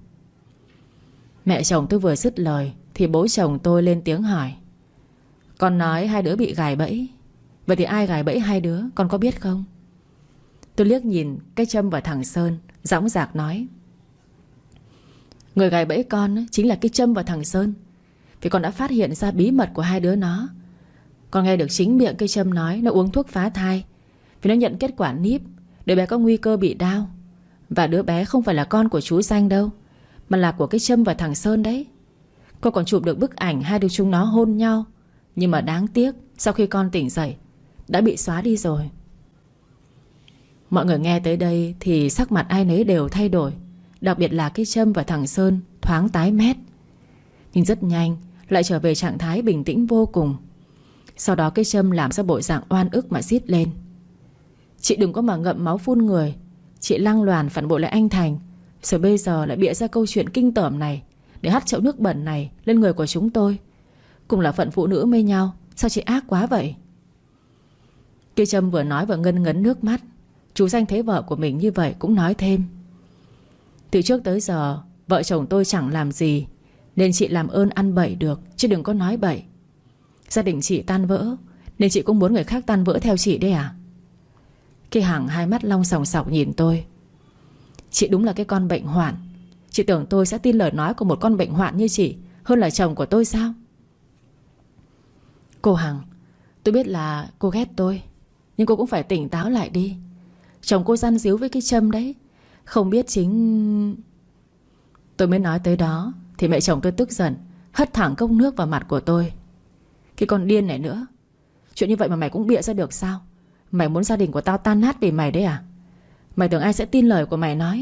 Mẹ chồng tôi vừa dứt lời thì bố chồng tôi lên tiếng hỏi: Con nói hai đứa bị gài bẫy. Vậy thì ai gài bẫy hai đứa con có biết không? Tôi liếc nhìn cái Trâm và thằng Sơn, dõng dạc nói: Người gài bẫy con chính là cái Trâm và thằng Sơn. Vì con đã phát hiện ra bí mật của hai đứa nó. Con nghe được chính miệng cái Trâm nói nó uống thuốc phá thai vì nó nhận kết quả níp, đứa bé có nguy cơ bị đau. Và đứa bé không phải là con của chú Danh đâu, mà là của cái Trâm và thằng Sơn đấy. Con còn chụp được bức ảnh hai đứa chúng nó hôn nhau. Nhưng mà đáng tiếc sau khi con tỉnh dậy đã bị xóa đi rồi. Mọi người nghe tới đây thì sắc mặt ai nấy đều thay đổi. Đặc biệt là cái Trâm và thằng Sơn thoáng tái mét. Nhưng rất nhanh lại trở về trạng thái bình tĩnh vô cùng. Sau đó cái Trâm làm ra bộ dạng oan ức mà rít lên: Chị đừng có mà ngậm máu phun người. Chị lăng loàn phản bội lại anh Thành, rồi bây giờ lại bịa ra câu chuyện kinh tởm này để hắt chậu nước bẩn này lên người của chúng tôi. Cùng là phận phụ nữ mê nhau, sao chị ác quá vậy? Cái Trâm vừa nói vừa ngân ngấn nước mắt. Chú Danh thấy vợ của mình như vậy cũng nói thêm: Từ trước tới giờ vợ chồng tôi chẳng làm gì, nên chị làm ơn ăn bậy được, chứ đừng có nói bậy. Gia đình chị tan vỡ nên chị cũng muốn người khác tan vỡ theo chị đấy à? Cái Hằng hai mắt long sòng sọc nhìn tôi: Chị đúng là cái con bệnh hoạn. Chị tưởng tôi sẽ tin lời nói của một con bệnh hoạn như chị hơn là chồng của tôi sao? Cô Hằng, tôi biết là cô ghét tôi, nhưng cô cũng phải tỉnh táo lại đi. chồng cô gian díu với cái Trâm đấy. Không biết chính... Tôi mới nói tới đó thì mẹ chồng tôi tức giận, hất thẳng cốc nước vào mặt của tôi. Cái con điên này nữa, chuyện như vậy mà mày cũng bịa ra được sao? Mày muốn gia đình của tao tan nát vì mày đấy à? Mày tưởng ai sẽ tin lời của mày nói?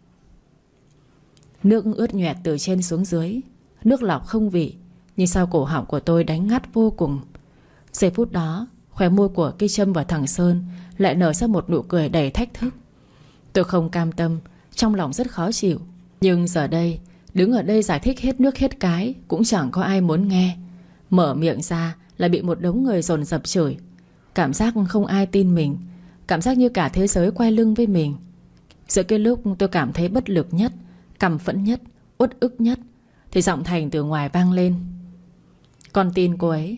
Nước ướt nhoẹt từ trên xuống dưới, nước lọc không vị, nhưng sau cổ họng của tôi đánh ngắt vô cùng. Giây phút đó, khóe môi của cây Trâm và thằng Sơn lại nở ra một nụ cười đầy thách thức. Tôi không cam tâm, trong lòng rất khó chịu. Nhưng giờ đây, đứng ở đây giải thích hết nước hết cái cũng chẳng có ai muốn nghe. Mở miệng ra là bị một đống người dồn dập chửi. Cảm giác không ai tin mình, cảm giác như cả thế giới quay lưng với mình. Giữa cái lúc tôi cảm thấy bất lực nhất, căm phẫn nhất, uất ức nhất, thì giọng Thành từ ngoài vang lên. Con tin cô ấy.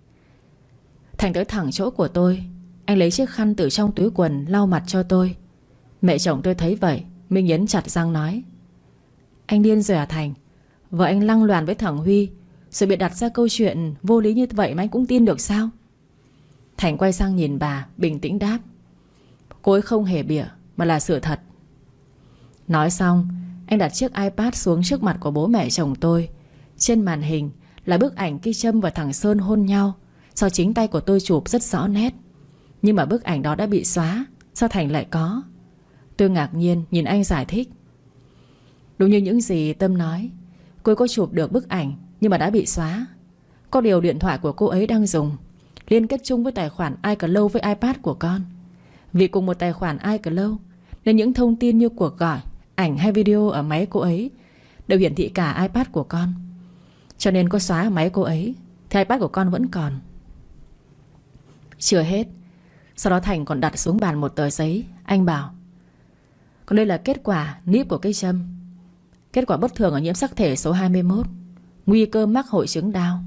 Thành tới thẳng chỗ của tôi. Anh lấy chiếc khăn từ trong túi quần lau mặt cho tôi. Mẹ chồng tôi thấy vậy, Minh nhấn chặt răng nói: Anh điên rồi à Thành? Vợ anh lăng loàn với thằng Huy, rồi bị đặt ra câu chuyện vô lý như vậy mà anh cũng tin được sao? Thành quay sang nhìn bà, bình tĩnh đáp: Cô ấy không hề bịa, mà là sự thật. Nói xong, anh đặt chiếc iPad xuống trước mặt của bố mẹ chồng tôi. Trên màn hình là bức ảnh cây Trâm và thằng Sơn hôn nhau, do chính tay của tôi chụp rất rõ nét. Nhưng mà bức ảnh đó đã bị xóa, sao Thành lại có? Tôi ngạc nhiên nhìn anh giải thích. Đúng như những gì Tâm nói, cô ấy có chụp được bức ảnh nhưng mà đã bị xóa. Có điều điện thoại của cô ấy đang dùng liên kết chung với tài khoản iCloud với iPad của con. Vì cùng một tài khoản iCloud nên những thông tin như cuộc gọi, ảnh hay video ở máy cô ấy đều hiển thị cả iPad của con. Cho nên có xóa ở máy cô ấy thì iPad của con vẫn còn. Chưa hết, sau đó Thành còn đặt xuống bàn một tờ giấy. Anh bảo: Còn đây là kết quả níp của cây Trâm. Kết quả bất thường ở nhiễm sắc thể số 21, nguy cơ mắc hội chứng Down.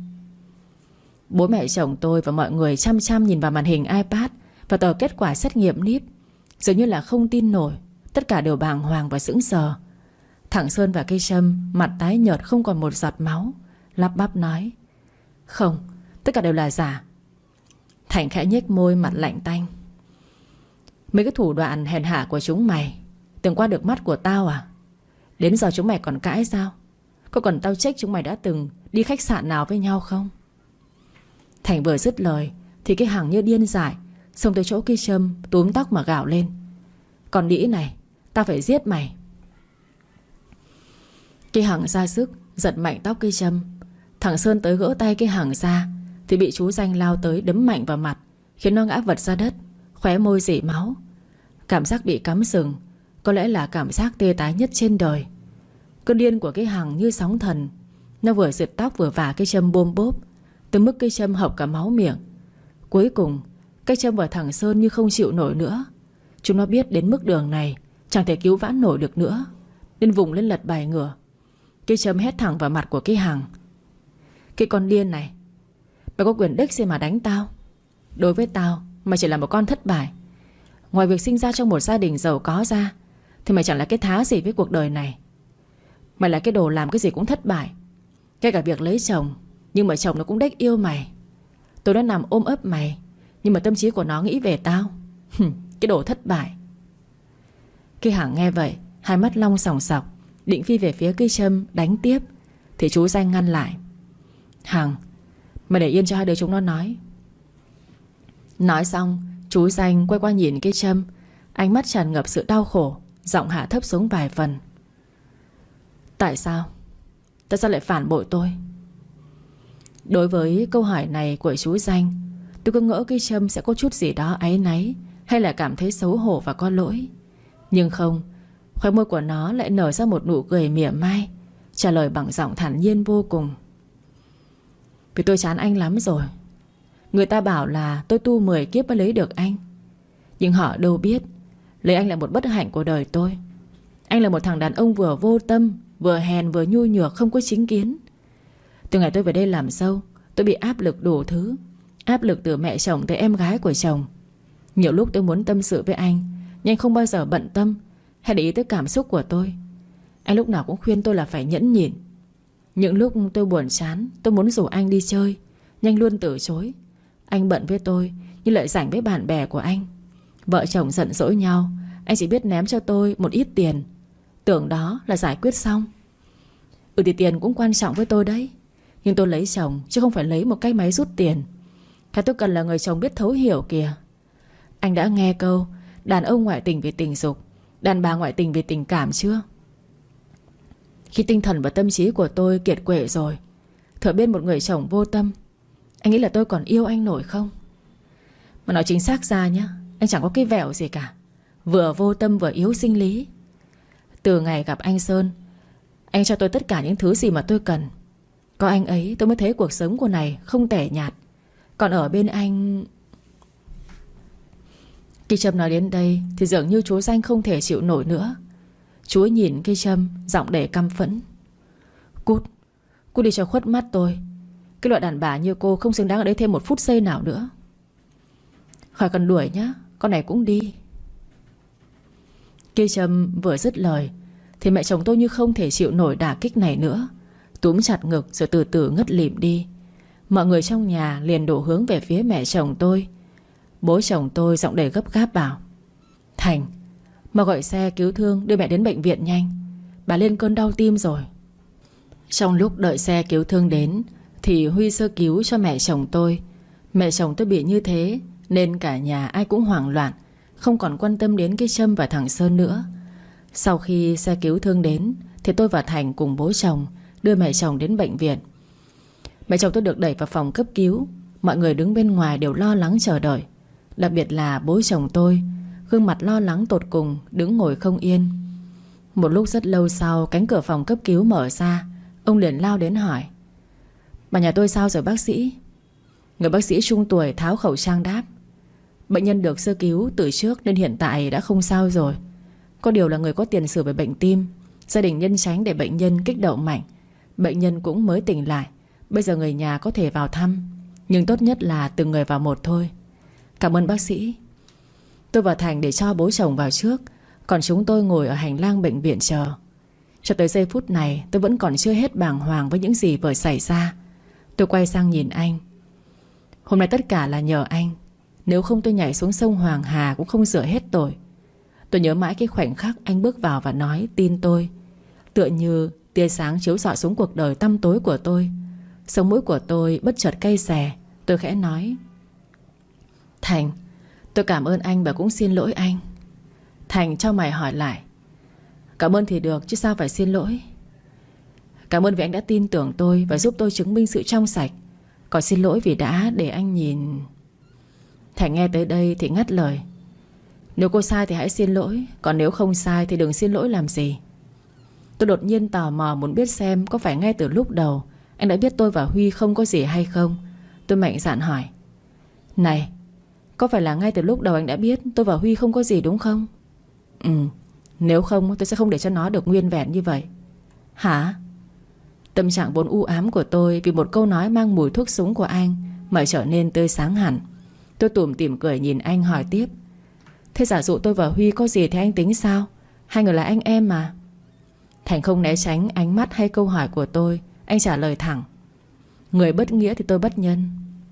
Bố mẹ chồng tôi và mọi người chăm chăm nhìn vào màn hình iPad và tờ kết quả xét nghiệm níp, dường như là không tin nổi. Tất cả đều bàng hoàng và sững sờ. Thằng Sơn và cây Trâm mặt tái nhợt không còn một giọt máu, lắp bắp nói: Không, tất cả đều là giả. Thành khẽ nhếch môi, mặt lạnh tanh. Mấy cái thủ đoạn hèn hạ của chúng mày từng qua được mắt của tao à? Đến giờ chúng mày còn cãi sao? Có cần tao check chúng mày đã từng đi khách sạn nào với nhau không? Thành vừa dứt lời thì cái Hằng như điên dại xông tới chỗ cây Trâm, túm tóc mà gào lên: Còn đĩ này, tao phải giết mày. Cây Hằng ra sức giật mạnh tóc cây Trâm. Thằng Sơn tới gỡ tay cây Hằng ra thì bị chú Danh lao tới đấm mạnh vào mặt, khiến nó ngã vật ra đất, khóe môi rỉ máu. Cảm giác bị cắm sừng có lẽ là cảm giác tê tái nhất trên đời. Cơn điên của cây Hằng như sóng thần. Nó vừa giật tóc vừa vả cây Trâm bôm bốp, tới mức cây Trâm hộc cả máu miệng. Cuối cùng cây Trâm và thằng Sơn như không chịu nổi nữa. Chúng nó biết đến mức đường này chẳng thể cứu vãn nổi được nữa, nên vùng lên lật bài ngửa. Cây Trâm hét thẳng vào mặt của cây Hằng: Cái con điên này, mày có quyền đếch gì mà đánh tao? Đối với tao, mày chỉ là một con thất bại. Ngoài việc sinh ra trong một gia đình giàu có ra thì mày chẳng là cái thá gì với cuộc đời này. Mày là cái đồ làm cái gì cũng thất bại, ngay cả việc lấy chồng. Nhưng mà chồng nó cũng đếch yêu mày. Tôi đã nằm ôm ấp mày, nhưng mà tâm trí của nó nghĩ về tao. Cái đồ thất bại. Cây Hằng nghe vậy, hai mắt long sòng sọc, định phi về phía cây Trâm đánh tiếp thì chú Danh ngăn lại: Hằng, mày để yên cho hai đứa chúng nó nói. Nói xong, chú Danh quay qua nhìn cây Trâm, ánh mắt tràn ngập sự đau khổ, giọng hạ thấp xuống vài phần: Tại sao? Tại sao lại phản bội tôi? Đối với câu hỏi này của chú Danh, tôi cứ ngỡ cây Trâm sẽ có chút gì đó áy náy, hay là cảm thấy xấu hổ và có lỗi. Nhưng không, khóe môi của nó lại nở ra một nụ cười mỉa mai, trả lời bằng giọng thản nhiên vô cùng: Vì tôi chán anh lắm rồi. Người ta bảo là tôi tu 10 kiếp mới lấy được anh, nhưng họ đâu biết lấy anh là một bất hạnh của đời tôi. Anh là một thằng đàn ông vừa vô tâm, vừa hèn vừa nhu nhược, không có chính kiến. Từ ngày tôi về đây làm dâu, tôi bị áp lực đủ thứ. Áp lực từ mẹ chồng tới em gái của chồng. Nhiều lúc tôi muốn tâm sự với anh, nhưng anh không bao giờ bận tâm hay để ý tới cảm xúc của tôi. Anh lúc nào cũng khuyên tôi là phải nhẫn nhịn. Những lúc tôi buồn chán, tôi muốn rủ anh đi chơi, nhưng anh luôn từ chối. Anh bận với tôi nhưng lại rảnh với bạn bè của anh. Vợ chồng giận dỗi nhau, anh chỉ biết ném cho tôi một ít tiền, tưởng đó là giải quyết xong. Thì tiền cũng quan trọng với tôi đấy, nhưng tôi lấy chồng chứ không phải lấy một cái máy rút tiền. Cái tôi cần là người chồng biết thấu hiểu kìa. Anh đã nghe câu đàn ông ngoại tình vì tình dục, đàn bà ngoại tình vì tình cảm chưa? Khi tinh thần và tâm trí của tôi kiệt quệ rồi, thở bên một người chồng vô tâm, anh nghĩ là tôi còn yêu anh nổi không? Mà nói chính xác ra nhá, anh chẳng có cái vẹo gì cả, vừa vô tâm vừa yếu sinh lý. Từ ngày gặp anh Sơn, anh cho tôi tất cả những thứ gì mà tôi cần. Có anh ấy tôi mới thấy cuộc sống của này không tẻ nhạt. Còn ở bên anh... Khi Trâm nói đến đây thì dường như chú Danh không thể chịu nổi nữa. Chú ấy nhìn cây Trâm, giọng đầy căm phẫn. Cút đi cho khuất mắt tôi. Cái loại đàn bà như cô không xứng đáng ở đây thêm một phút giây nào nữa. Khỏi cần đuổi nhá, con này cũng đi. Cây Trâm vừa dứt lời thì mẹ chồng tôi như không thể chịu nổi đả kích này nữa, túm chặt ngực rồi từ từ ngất lịm đi. Mọi người trong nhà liền đổ hướng về phía mẹ chồng tôi. Bố chồng tôi giọng đầy gấp gáp bảo: Thành, mà gọi xe cứu thương đưa mẹ đến bệnh viện nhanh, bà lên cơn đau tim rồi. Trong lúc đợi xe cứu thương đến thì Huy sơ cứu cho mẹ chồng tôi. Mẹ chồng tôi bị như thế nên cả nhà ai cũng hoảng loạn, không còn quan tâm đến cái Trâm và thằng Sơn nữa. Sau khi xe cứu thương đến thì tôi và Thành cùng bố chồng đưa mẹ chồng đến bệnh viện. Mẹ chồng tôi được đẩy vào phòng cấp cứu. Mọi người đứng bên ngoài đều lo lắng chờ đợi, đặc biệt là bố chồng tôi, gương mặt lo lắng tột cùng, đứng ngồi không yên. Một lúc rất lâu sau, cánh cửa phòng cấp cứu mở ra. Ông liền lao đến hỏi: Bà nhà tôi sao rồi bác sĩ? Người bác sĩ trung tuổi tháo khẩu trang đáp: Bệnh nhân được sơ cứu từ trước nên hiện tại đã không sao rồi. Có điều là người có tiền sử về bệnh tim. Gia đình nhân tránh để bệnh nhân kích động mạnh. Bệnh nhân cũng mới tỉnh lại. Bây giờ người nhà có thể vào thăm, nhưng tốt nhất là từng người vào một thôi. Cảm ơn bác sĩ. Tôi và Thành để cho bố chồng vào trước, còn chúng tôi ngồi ở hành lang bệnh viện chờ. Cho tới giây phút này tôi vẫn còn chưa hết bàng hoàng với những gì vừa xảy ra. Tôi quay sang nhìn anh. Hôm nay tất cả là nhờ anh. Nếu không tôi nhảy xuống sông Hoàng Hà cũng không rửa hết tội. Tôi nhớ mãi cái khoảnh khắc anh bước vào và nói tin tôi. Tựa như tia sáng chiếu rọi xuống cuộc đời tăm tối của tôi. Sống mũi của tôi bất chợt cay xè. Tôi khẽ nói: Thành, tôi cảm ơn anh và cũng xin lỗi anh. Thành cho mày hỏi lại: Cảm ơn thì được chứ sao phải xin lỗi? Cảm ơn vì anh đã tin tưởng tôi và giúp tôi chứng minh sự trong sạch. Còn xin lỗi vì đã để anh nhìn... Thành nghe tới đây thì ngắt lời: Nếu cô sai thì hãy xin lỗi, còn nếu không sai thì đừng xin lỗi làm gì. Tôi đột nhiên tò mò muốn biết xem có phải ngay từ lúc đầu anh đã biết tôi và Huy không có gì hay không. Tôi mạnh dạn hỏi: Này, có phải là ngay từ lúc đầu anh đã biết tôi và Huy không có gì đúng không? Nếu không tôi sẽ không để cho nó được nguyên vẹn như vậy. Hả? Tâm trạng vốn u ám của tôi vì một câu nói mang mùi thuốc súng của anh mà trở nên tươi sáng hẳn. Tôi tủm tỉm cười nhìn anh hỏi tiếp: Thế giả dụ tôi và Huy có gì thì anh tính sao? Hai người là anh em mà. Thành không né tránh ánh mắt hay câu hỏi của tôi. Anh trả lời thẳng: Người bất nghĩa thì tôi bất nhân.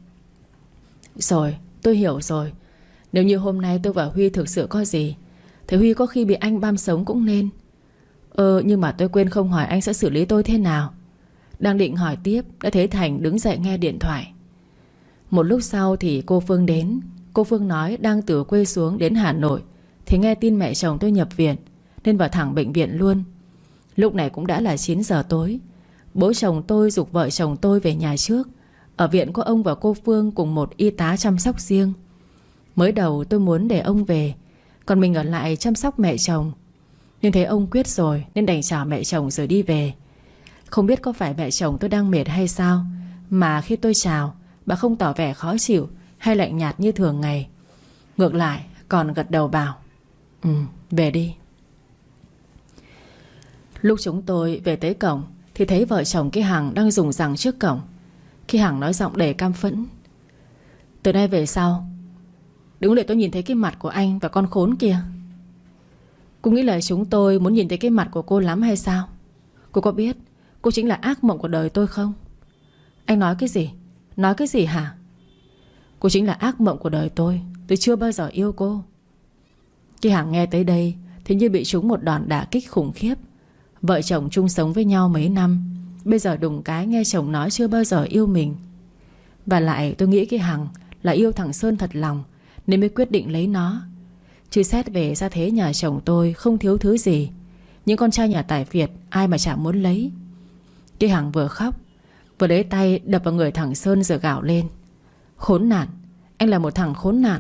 Rồi, tôi hiểu rồi. Nếu như hôm nay tôi và Huy thực sự có gì thì Huy có khi bị anh băm sống cũng nên. Nhưng mà tôi quên không hỏi anh sẽ xử lý tôi thế nào. Đang định hỏi tiếp đã thấy Thành đứng dậy nghe điện thoại. Một lúc sau thì cô Phương đến. Cô Phương nói đang từ quê xuống đến Hà Nội thì nghe tin mẹ chồng tôi nhập viện nên vào thẳng bệnh viện luôn. Lúc này cũng đã là 9 giờ tối. Bố chồng tôi giục vợ chồng tôi về nhà trước. Ở viện có ông và cô Phương cùng một y tá chăm sóc riêng. Mới đầu tôi muốn để ông về, còn mình ở lại chăm sóc mẹ chồng. Nhưng thấy ông quyết rồi nên đành chào mẹ chồng rồi đi về. Không biết có phải mẹ chồng tôi đang mệt hay sao mà khi tôi chào, bà không tỏ vẻ khó chịu hay lạnh nhạt như thường ngày. Ngược lại còn gật đầu bảo: Về đi. Lúc chúng tôi về tới cổng thì thấy vợ chồng cái Hằng đang dùng rằng trước cổng. Khi Hằng nói giọng đầy căm phẫn: Từ nay về sau đừng để tôi nhìn thấy cái mặt của anh và con khốn kia. Cô nghĩ là chúng tôi muốn nhìn thấy cái mặt của cô lắm hay sao? Cô có biết cô chính là ác mộng của đời tôi không? Anh nói cái gì? Nói cái gì hả? Cô chính là ác mộng của đời tôi. Tôi chưa bao giờ yêu cô. Cái Hằng nghe tới đây thì như bị trúng một đòn đả kích khủng khiếp. Vợ chồng chung sống với nhau mấy năm, bây giờ đùng cái nghe chồng nói chưa bao giờ yêu mình. Và lại tôi nghĩ cái Hằng là yêu thằng Sơn thật lòng nên mới quyết định lấy nó. Chứ xét về gia thế nhà chồng tôi không thiếu thứ gì, những con trai nhà tài Việt ai mà chả muốn lấy. Cái Hằng vừa khóc vừa lấy tay đập vào người thằng Sơn rồi gào lên: Khốn nạn, anh là một thằng khốn nạn.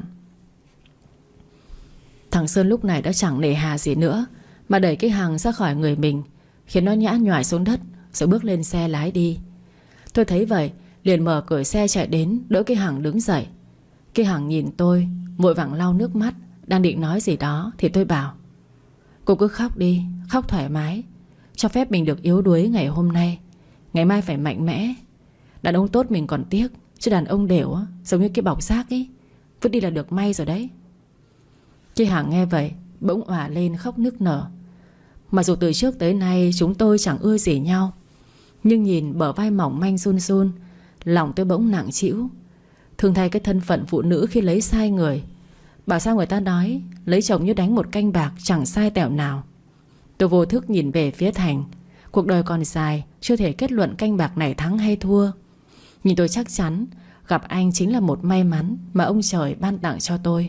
Thằng Sơn lúc này đã chẳng nề hà gì nữa mà đẩy cái Hằng ra khỏi người mình, khiến nó nhã nhòi xuống đất rồi bước lên xe lái đi. Tôi thấy vậy liền mở cửa xe chạy đến đỡ cái Hằng đứng dậy. Cái Hằng nhìn tôi vội vàng lau nước mắt, đang định nói gì đó thì tôi bảo: Cô cứ khóc đi, khóc thoải mái, cho phép mình được yếu đuối ngày hôm nay. Ngày mai phải mạnh mẽ. Đàn ông tốt mình còn tiếc, chứ đàn ông đều á, giống như cái bọc xác ấy, vứt đi là được may rồi đấy. Cái Hằng nghe vậy bỗng òa lên khóc nức nở. Mặc dù từ trước tới nay chúng tôi chẳng ưa gì nhau, nhưng nhìn bờ vai mỏng manh run run, lòng tôi bỗng nặng trĩu. Thương thay cái thân phận phụ nữ khi lấy sai người. Bảo sao người ta nói lấy chồng như đánh một canh bạc, chẳng sai tẹo nào. Tôi vô thức nhìn về phía Thành. Cuộc đời còn dài, chưa thể kết luận canh bạc này thắng hay thua. Nhưng tôi chắc chắn gặp anh chính là một may mắn mà ông trời ban tặng cho tôi.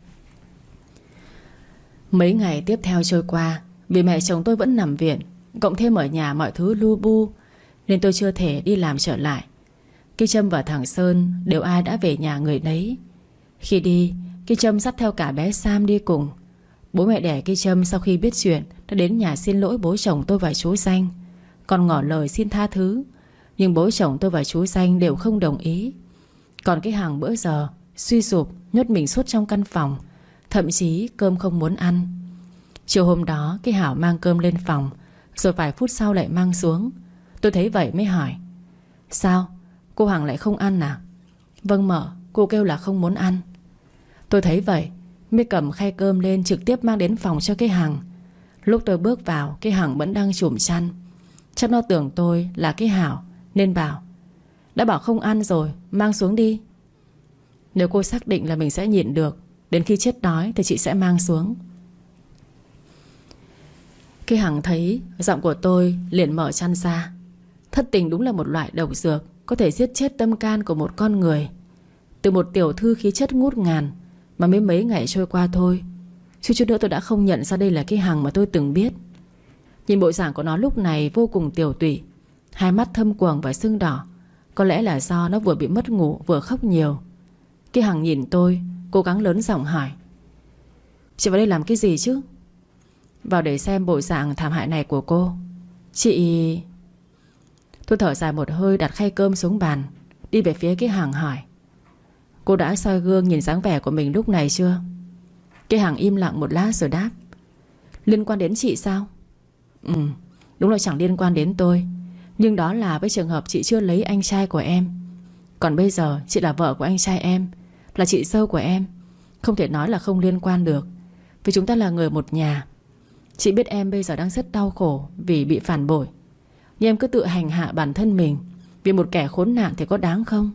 Mấy ngày tiếp theo trôi qua, vì mẹ chồng tôi vẫn nằm viện, cộng thêm ở nhà mọi thứ lu bu, nên tôi chưa thể đi làm trở lại. Cái Trâm và thằng Sơn đều ai đã về nhà người nấy. Khi đi, cái Trâm dắt theo cả bé Sam đi cùng. Bố mẹ đẻ cái Trâm sau khi biết chuyện đã đến nhà xin lỗi bố chồng tôi và chú Danh, còn ngỏ lời xin tha thứ. Nhưng bố chồng tôi và chú Danh đều không đồng ý. Còn cái Hằng bữa giờ suy sụp, nhốt mình suốt trong căn phòng, thậm chí cơm không muốn ăn. Chiều hôm đó cái Hảo mang cơm lên phòng, rồi vài phút sau lại mang xuống. Tôi thấy vậy mới hỏi: Sao? Cô Hằng lại không ăn à? Vâng mợ, cô kêu là không muốn ăn. Tôi thấy vậy mới cầm khay cơm lên trực tiếp mang đến phòng cho cái Hằng. Lúc tôi bước vào, cái Hằng vẫn đang trùm chăn. Chắc nó tưởng tôi là cái Hảo nên bảo: Đã bảo không ăn rồi, mang xuống đi. Nếu cô xác định là mình sẽ nhịn được đến khi chết đói thì chị sẽ mang xuống. Cái Hằng thấy giọng của tôi liền mở chăn ra. Thất tình đúng là một loại độc dược có thể giết chết tâm can của một con người. Từ một tiểu thư khí chất ngút ngàn mà mới mấy ngày trôi qua thôi, chứ chút nữa tôi đã không nhận ra đây là cái Hằng mà tôi từng biết. Nhìn bộ dạng của nó lúc này vô cùng tiểu tụy, hai mắt thâm quầng và sưng đỏ. Có lẽ là do nó vừa bị mất ngủ vừa khóc nhiều. Cái Hằng nhìn tôi, cố gắng lớn giọng hỏi: Chị vào đây làm cái gì chứ? Vào để xem bộ dạng thảm hại này của cô. Chị... Tôi thở dài một hơi, đặt khay cơm xuống bàn, đi về phía cái Hằng hỏi: Cô đã soi gương nhìn dáng vẻ của mình lúc này chưa? Cái Hằng im lặng một lát rồi đáp: Liên quan đến chị sao? Đúng là chẳng liên quan đến tôi, nhưng đó là với trường hợp chị chưa lấy anh trai của em. Còn bây giờ chị là vợ của anh trai em, là chị dâu của em, không thể nói là không liên quan được, vì chúng ta là người một nhà. Chị biết em bây giờ đang rất đau khổ vì bị phản bội, nhưng em cứ tự hành hạ bản thân mình vì một kẻ khốn nạn thì có đáng không?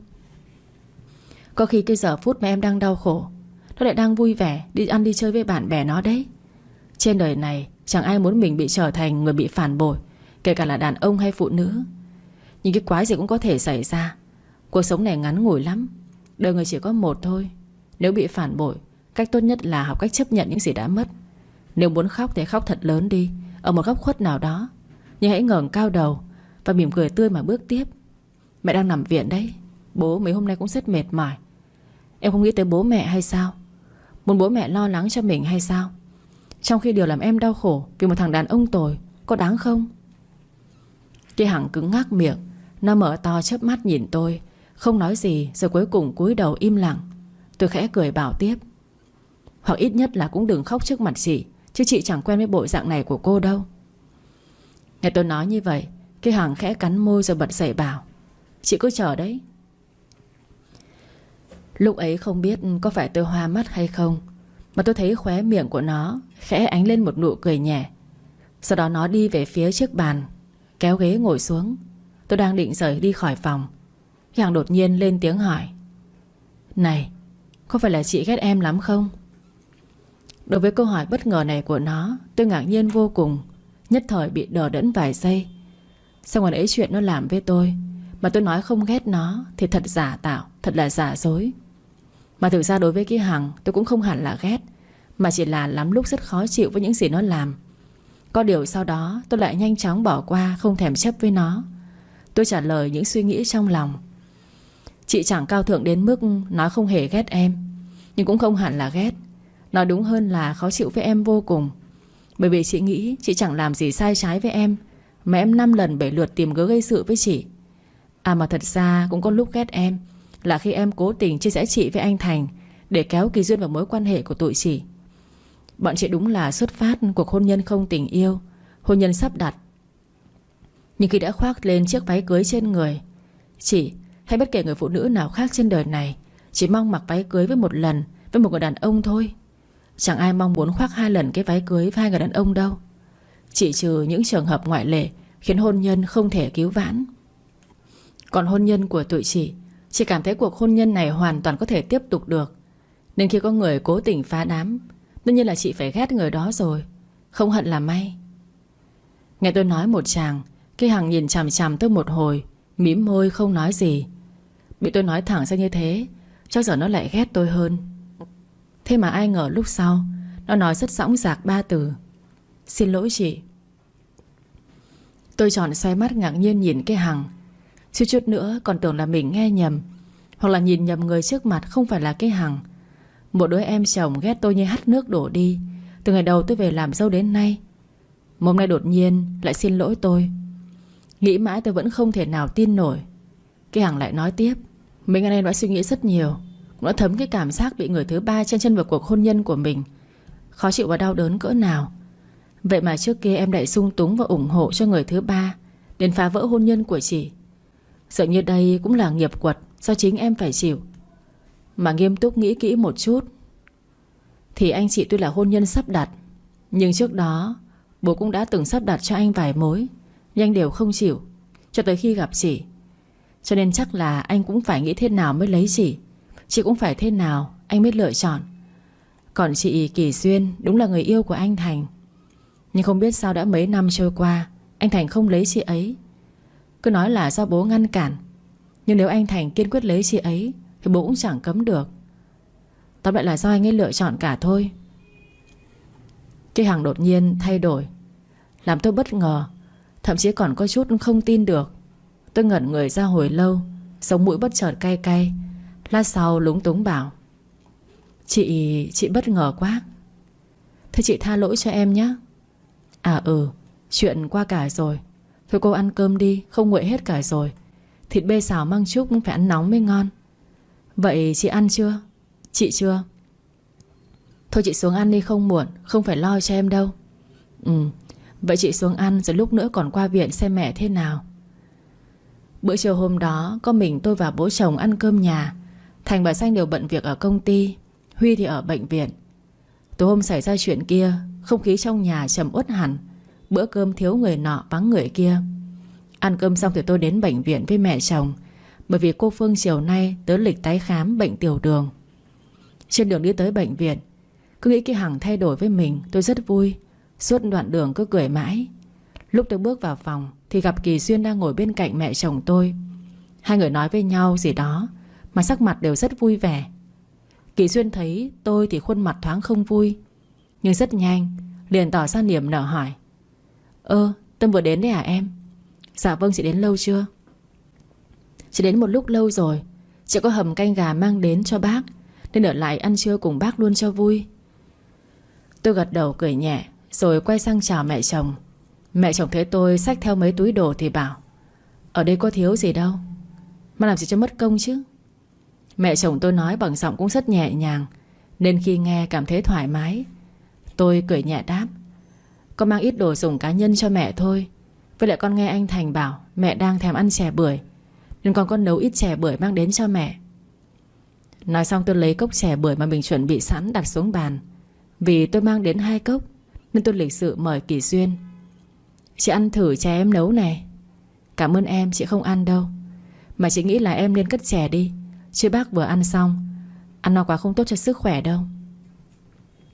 Có khi cái giờ phút mà em đang đau khổ, nó lại đang vui vẻ đi ăn đi chơi với bạn bè nó đấy. Trên đời này chẳng ai muốn mình bị trở thành người bị phản bội, kể cả là đàn ông hay phụ nữ. Nhưng cái quái gì cũng có thể xảy ra. Cuộc sống này ngắn ngủi lắm, đời người chỉ có một thôi. Nếu bị phản bội, cách tốt nhất là học cách chấp nhận những gì đã mất. Nếu muốn khóc thì khóc thật lớn đi, ở một góc khuất nào đó, nhưng hãy ngẩng cao đầu và mỉm cười tươi mà bước tiếp. Mẹ đang nằm viện đấy, bố mấy hôm nay cũng rất mệt mỏi. Em không nghĩ tới bố mẹ hay sao? Muốn bố mẹ lo lắng cho mình hay sao? Trong khi điều làm em đau khổ vì một thằng đàn ông tồi, có đáng không? Cái Hằng cứng ngắc miệng, nó mở to chớp mắt nhìn tôi, không nói gì, rồi cuối cùng cúi đầu im lặng. Tôi khẽ cười bảo tiếp: Hoặc ít nhất là cũng đừng khóc trước mặt chị, chứ chị chẳng quen với bộ dạng này của cô đâu. Nghe tôi nói như vậy, cái Hằng khẽ cắn môi rồi bật dậy bảo: Chị cứ chờ đấy. Lúc ấy không biết có phải tôi hoa mắt hay không, mà tôi thấy khóe miệng của nó khẽ ánh lên một nụ cười nhẹ. Sau đó nó đi về phía trước bàn, kéo ghế ngồi xuống. Tôi đang định rời đi khỏi phòng, cái Hằng đột nhiên lên tiếng hỏi: Này, có phải là chị ghét em lắm không? Đối với câu hỏi bất ngờ này của nó, tôi ngạc nhiên vô cùng, nhất thời bị đờ đẫn vài giây. Sao ngày ấy chuyện nó làm với tôi mà tôi nói không ghét nó thì thật giả tạo, thật là giả dối. Mà thực ra đối với cái Hằng tôi cũng không hẳn là ghét, mà chỉ là lắm lúc rất khó chịu với những gì nó làm. Có điều sau đó tôi lại nhanh chóng bỏ qua, không thèm chấp với nó. Tôi trả lời những suy nghĩ trong lòng. Chị chẳng cao thượng đến mức nói không hề ghét em, nhưng cũng không hẳn là ghét. Nói đúng hơn là khó chịu với em vô cùng. Bởi vì chị nghĩ chị chẳng làm gì sai trái với em, mà em 5 lần 7 lượt tìm cớ gây sự với chị. À mà thật ra cũng có lúc ghét em là khi em cố tình chia rẽ chị với anh Thành để kéo Kỳ Duyên vào mối quan hệ của tụi chị. Bọn chị đúng là xuất phát cuộc hôn nhân không tình yêu, hôn nhân sắp đặt. Nhưng khi đã khoác lên chiếc váy cưới trên người, chị hay bất kể người phụ nữ nào khác trên đời này chỉ mong mặc váy cưới với một lần với một người đàn ông thôi. Chẳng ai mong muốn khoác 2 lần cái váy cưới với 2 người đàn ông đâu. Chỉ trừ những trường hợp ngoại lệ khiến hôn nhân không thể cứu vãn. Còn hôn nhân của tụi chị cảm thấy cuộc hôn nhân này hoàn toàn có thể tiếp tục được. Nên khi có người cố tình phá đám, tất nhiên là chị phải ghét người đó rồi. Không hận là may. Nghe tôi nói một tràng, cái Hằng nhìn chằm chằm tôi một hồi, mím môi không nói gì. Bị tôi nói thẳng ra như thế, chắc giờ nó lại ghét tôi hơn. Thế mà ai ngờ lúc sau nó nói rất dõng dạc 3 từ: xin lỗi chị. Tôi tròn xoay mắt ngạc nhiên nhìn cái Hằng. Chút chút nữa còn tưởng là mình nghe nhầm, hoặc là nhìn nhầm người trước mặt không phải là cái Hằng. Một đứa em chồng ghét tôi như hắt nước đổ đi từ ngày đầu tôi về làm dâu đến nay. Hôm nay đột nhiên lại xin lỗi tôi. Nghĩ mãi tôi vẫn không thể nào tin nổi. Cái Hằng lại nói tiếp: mình anh em đã suy nghĩ rất nhiều, cũng đã thấm cái cảm giác bị người thứ ba chen chân vào cuộc hôn nhân của mình, khó chịu và đau đớn cỡ nào. Vậy mà trước kia em lại sung túng và ủng hộ cho người thứ ba đến phá vỡ hôn nhân của chị. Dường như đây cũng là nghiệp quật do chính em phải chịu. Mà nghiêm túc nghĩ kỹ một chút thì anh chị tuy là hôn nhân sắp đặt, nhưng trước đó bố cũng đã từng sắp đặt cho anh vài mối, nhưng anh đều không chịu cho tới khi gặp chị. Cho nên chắc là anh cũng phải nghĩ thế nào mới lấy chị cũng phải thế nào anh mới lựa chọn. Còn chị Kỳ Duyên đúng là người yêu của anh Thành, nhưng không biết sao đã mấy năm trôi qua anh Thành không lấy chị ấy. Cứ nói là do bố ngăn cản, nhưng nếu anh Thành kiên quyết lấy chị ấy thì bố cũng chẳng cấm được. Tóm lại là do anh ấy lựa chọn cả thôi. Cái Hằng đột nhiên thay đổi, làm tôi bất ngờ, thậm chí còn có chút không tin được. Tôi ngẩn người ra hồi lâu, sống mũi bất chợt cay cay. Lát sau lúng túng bảo: Chị bất ngờ quá. Thế chị tha lỗi cho em nhé. À chuyện qua cả rồi. Thôi cô ăn cơm đi, không nguội hết cả rồi. Thịt bê xào măng chúc phải ăn nóng mới ngon. Vậy chị ăn chưa? Chị chưa. Thôi chị xuống ăn đi không muộn, không phải lo cho em đâu. Vậy chị xuống ăn rồi lúc nữa còn qua viện xem mẹ thế nào. Bữa chiều hôm đó có mình tôi và bố chồng ăn cơm nhà. Thành và Xanh đều bận việc ở công ty, Huy thì ở bệnh viện. Tối hôm xảy ra chuyện kia, không khí trong nhà trầm uất hẳn. Bữa cơm thiếu người nọ vắng người kia. Ăn cơm xong thì tôi đến bệnh viện với mẹ chồng, bởi vì cô Phương chiều nay tới lịch tái khám bệnh tiểu đường. Trên đường đi tới bệnh viện, cứ nghĩ cái Hằng thay đổi với mình, tôi rất vui. Suốt đoạn đường cứ cười mãi. Lúc tôi bước vào phòng thì gặp Kỳ Duyên đang ngồi bên cạnh mẹ chồng tôi. Hai người nói với nhau gì đó mà sắc mặt đều rất vui vẻ. Kỳ Duyên thấy tôi thì khuôn mặt thoáng không vui, nhưng rất nhanh liền tỏ ra niềm nở hỏi: Tâm vừa đến đấy à em? Dạ vâng, chị đến lâu chưa? Chị đến một lúc lâu rồi. Chị có hầm canh gà mang đến cho bác, nên ở lại ăn trưa cùng bác luôn cho vui. Tôi gật đầu cười nhẹ, rồi quay sang chào mẹ chồng. Mẹ chồng thấy tôi xách theo mấy túi đồ thì bảo: ở đây có thiếu gì đâu, mà làm gì cho mất công chứ. Mẹ chồng tôi nói bằng giọng cũng rất nhẹ nhàng, nên khi nghe cảm thấy thoải mái. Tôi cười nhẹ đáp: con mang ít đồ dùng cá nhân cho mẹ thôi. Với lại con nghe anh Thành bảo mẹ đang thèm ăn chè bưởi, nên con nấu ít chè bưởi mang đến cho mẹ. Nói xong tôi lấy cốc chè bưởi mà mình chuẩn bị sẵn đặt xuống bàn. Vì tôi mang đến 2 cốc nên tôi lịch sự mời Kỳ Duyên: chị ăn thử chè em nấu này. Cảm ơn em, chị không ăn đâu. Mà chị nghĩ là em nên cất chè đi, chứ bác vừa ăn xong. Ăn no quá không tốt cho sức khỏe đâu.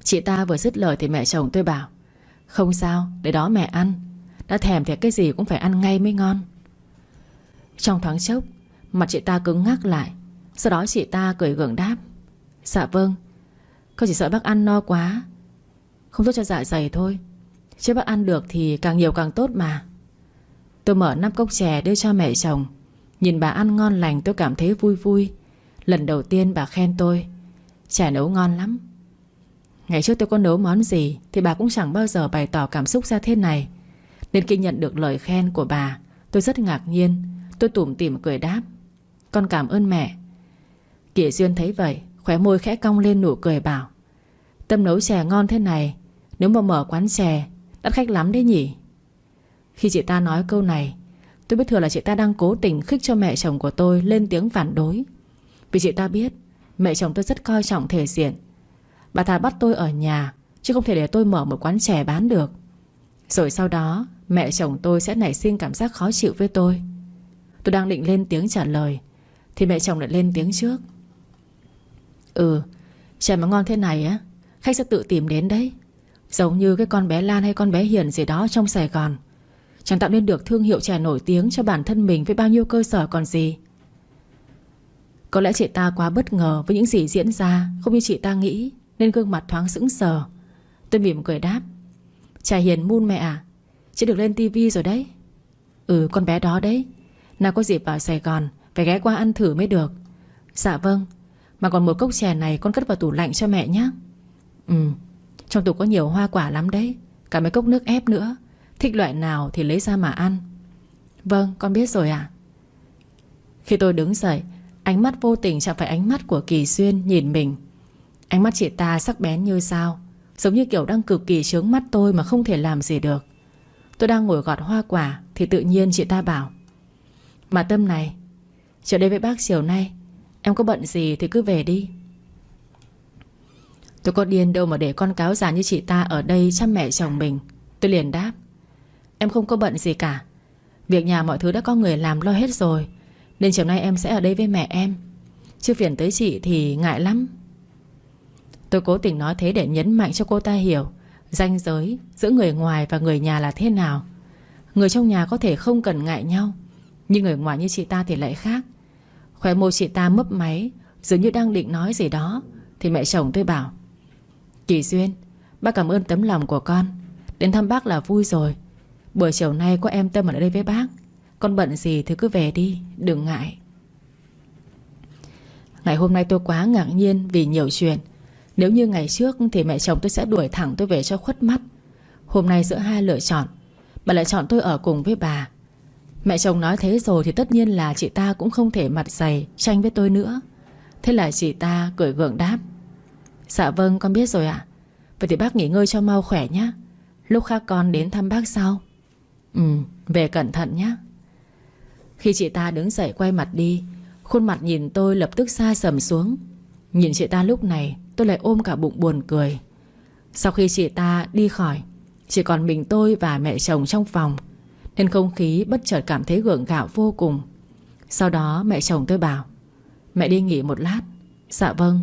Chị ta vừa dứt lời thì mẹ chồng tôi bảo: Không sao, để đó mẹ ăn. Đã thèm thì cái gì cũng phải ăn ngay mới ngon. Trong thoáng chốc, mặt chị ta cứng ngắc lại. Sau đó chị ta cười gượng đáp: Dạ vâng, con chỉ sợ bác ăn no quá, không tốt cho dạ dày thôi. Chứ bác ăn được thì càng nhiều càng tốt mà. Tôi mở nắp cốc chè đưa cho mẹ chồng. Nhìn bà ăn ngon lành tôi cảm thấy vui vui. Lần đầu tiên bà khen tôi: Chè nấu ngon lắm. Ngày trước tôi có nấu món gì thì bà cũng chẳng bao giờ bày tỏ cảm xúc ra thế này. Nên khi nhận được lời khen của bà, tôi rất ngạc nhiên. Tôi tủm tỉm cười đáp: Con cảm ơn mẹ. Kỷ Duyên thấy vậy, khóe môi khẽ cong lên nụ cười bảo: Tâm nấu chè ngon thế này, nếu mà mở quán chè đắt khách lắm đấy nhỉ. Khi chị ta nói câu này, tôi biết thừa là chị ta đang cố tình khích cho mẹ chồng của tôi lên tiếng phản đối. Vì chị ta biết mẹ chồng tôi rất coi trọng thể diện. Bà thà bắt tôi ở nhà, chứ không thể để tôi mở một quán chè bán được. Rồi sau đó mẹ chồng tôi sẽ nảy sinh cảm giác khó chịu với tôi. Tôi đang định lên tiếng trả lời thì mẹ chồng lại lên tiếng trước: Chè mà ngon thế này á, khách sẽ tự tìm đến đấy. Giống như cái con bé Lan hay con bé Hiền gì đó trong Sài Gòn, chẳng tạo nên được thương hiệu chè nổi tiếng cho bản thân mình với bao nhiêu cơ sở còn gì. Có lẽ chị ta quá bất ngờ với những gì diễn ra, không như chị ta nghĩ, nên gương mặt thoáng sững sờ. Tôi mỉm cười đáp: Chè Hiền Moon mẹ à, chị được lên tivi rồi đấy. Con bé đó đấy. Nào có dịp vào Sài Gòn phải ghé qua ăn thử mới được. Dạ vâng. Mà còn một cốc chè này con cất vào tủ lạnh cho mẹ nhé. Trong tủ có nhiều hoa quả lắm đấy, cả mấy cốc nước ép nữa. Thích loại nào thì lấy ra mà ăn. Vâng, con biết rồi ạ. Khi tôi đứng dậy, ánh mắt vô tình chạm phải ánh mắt của Kỳ Duyên nhìn mình. Ánh mắt chị ta sắc bén như dao, giống như kiểu đang cực kỳ chướng mắt tôi mà không thể làm gì được. Tôi đang ngồi gọt hoa quả thì tự nhiên chị ta bảo: Mà Tâm này, trở đây với bác chiều nay, em có bận gì thì cứ về đi. Tôi có điên đâu mà để con cáo già như chị ta ở đây chăm mẹ chồng mình. Tôi liền đáp: Em không có bận gì cả. Việc nhà mọi thứ đã có người làm lo hết rồi, nên chiều nay em sẽ ở đây với mẹ em. Chứ phiền tới chị thì ngại lắm. Tôi cố tình nói thế để nhấn mạnh cho cô ta hiểu ranh giới giữa người ngoài và người nhà là thế nào. Người trong nhà có thể không cần ngại nhau, nhưng người ngoài như chị ta thì lại khác. Khóe môi chị ta mấp máy, dường như đang định nói gì đó, thì mẹ chồng tôi bảo: Kỳ Duyên, bác cảm ơn tấm lòng của con. Đến thăm bác là vui rồi. Buổi chiều nay có em Tâm ở đây với bác. Con bận gì thì cứ về đi, đừng ngại. Ngày hôm nay tôi quá ngạc nhiên vì nhiều chuyện. Nếu như ngày trước thì mẹ chồng tôi sẽ đuổi thẳng tôi về cho khuất mắt. Hôm nay giữa hai lựa chọn, bà lại chọn tôi ở cùng với bà. Mẹ chồng nói thế rồi thì tất nhiên là chị ta cũng không thể mặt dày tranh với tôi nữa. Thế là chị ta cười gượng đáp: Dạ vâng, con biết rồi ạ. Vậy thì bác nghỉ ngơi cho mau khỏe nhé. Lúc khác con đến thăm bác sau. Về cẩn thận nhé. Khi chị ta đứng dậy quay mặt đi, khuôn mặt nhìn tôi lập tức xa sầm xuống. Nhìn chị ta lúc này, tôi lại ôm cả bụng buồn cười. Sau khi chị ta đi khỏi, chỉ còn mình tôi và mẹ chồng trong phòng, nên không khí bất chợt cảm thấy gượng gạo vô cùng. Sau đó mẹ chồng tôi bảo: Mẹ đi nghỉ một lát. Dạ vâng.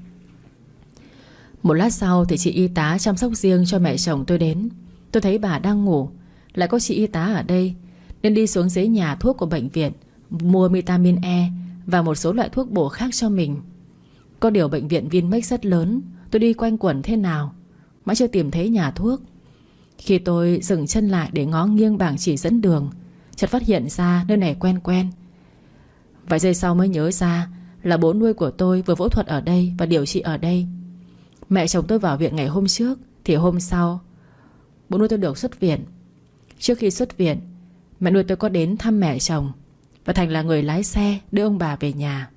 Một lát sau thì chị y tá chăm sóc riêng cho mẹ chồng tôi đến. Tôi thấy bà đang ngủ, lại có chị y tá ở đây, nên đi xuống dưới nhà thuốc của bệnh viện mua vitamin E và một số loại thuốc bổ khác cho mình. Có điều bệnh viện Vinmec rất lớn, tôi đi quanh quẩn thế nào mãi chưa tìm thấy nhà thuốc. Khi tôi dừng chân lại để ngó nghiêng bảng chỉ dẫn đường, chợt phát hiện ra nơi này quen quen. Vài giây sau mới nhớ ra là bố nuôi của tôi vừa phẫu thuật ở đây và điều trị ở đây. Mẹ chồng tôi vào viện ngày hôm trước, thì hôm sau bố nuôi tôi được xuất viện. Trước khi xuất viện, mẹ nuôi tôi có đến thăm mẹ chồng, và Thành là người lái xe đưa ông bà về nhà.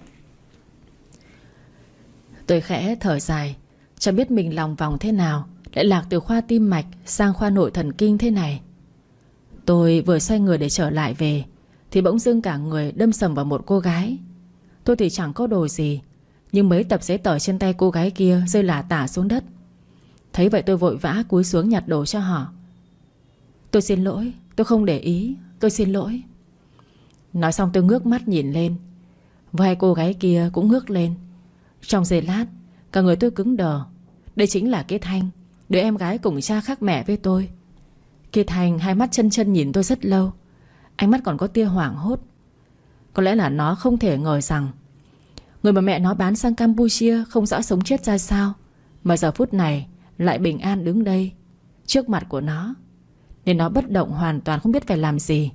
Tôi khẽ thở dài, chẳng biết mình lòng vòng thế nào, lại lạc từ khoa tim mạch sang khoa nội thần kinh thế này. Tôi vừa xoay người để trở lại về, thì bỗng dưng cả người đâm sầm vào một cô gái. Tôi thì chẳng có đồ gì, nhưng mấy tập giấy tờ trên tay cô gái kia rơi lả tả xuống đất. Thấy vậy tôi vội vã cúi xuống nhặt đồ cho họ. Tôi xin lỗi, tôi không để ý, tôi xin lỗi. Nói xong tôi ngước mắt nhìn lên. Vai cô gái kia cũng ngước lên. Trong giây lát, cả người tôi cứng đờ. Đây chính là cái Thanh, đứa em gái cùng cha khác mẹ với tôi. Cái Thanh hai mắt chân chân nhìn tôi rất lâu, ánh mắt còn có tia hoảng hốt. Có lẽ là nó không thể ngờ rằng người mà mẹ nó bán sang Campuchia không rõ sống chết ra sao mà giờ phút này lại bình an đứng đây trước mặt của nó. Nên nó bất động hoàn toàn không biết phải làm gì.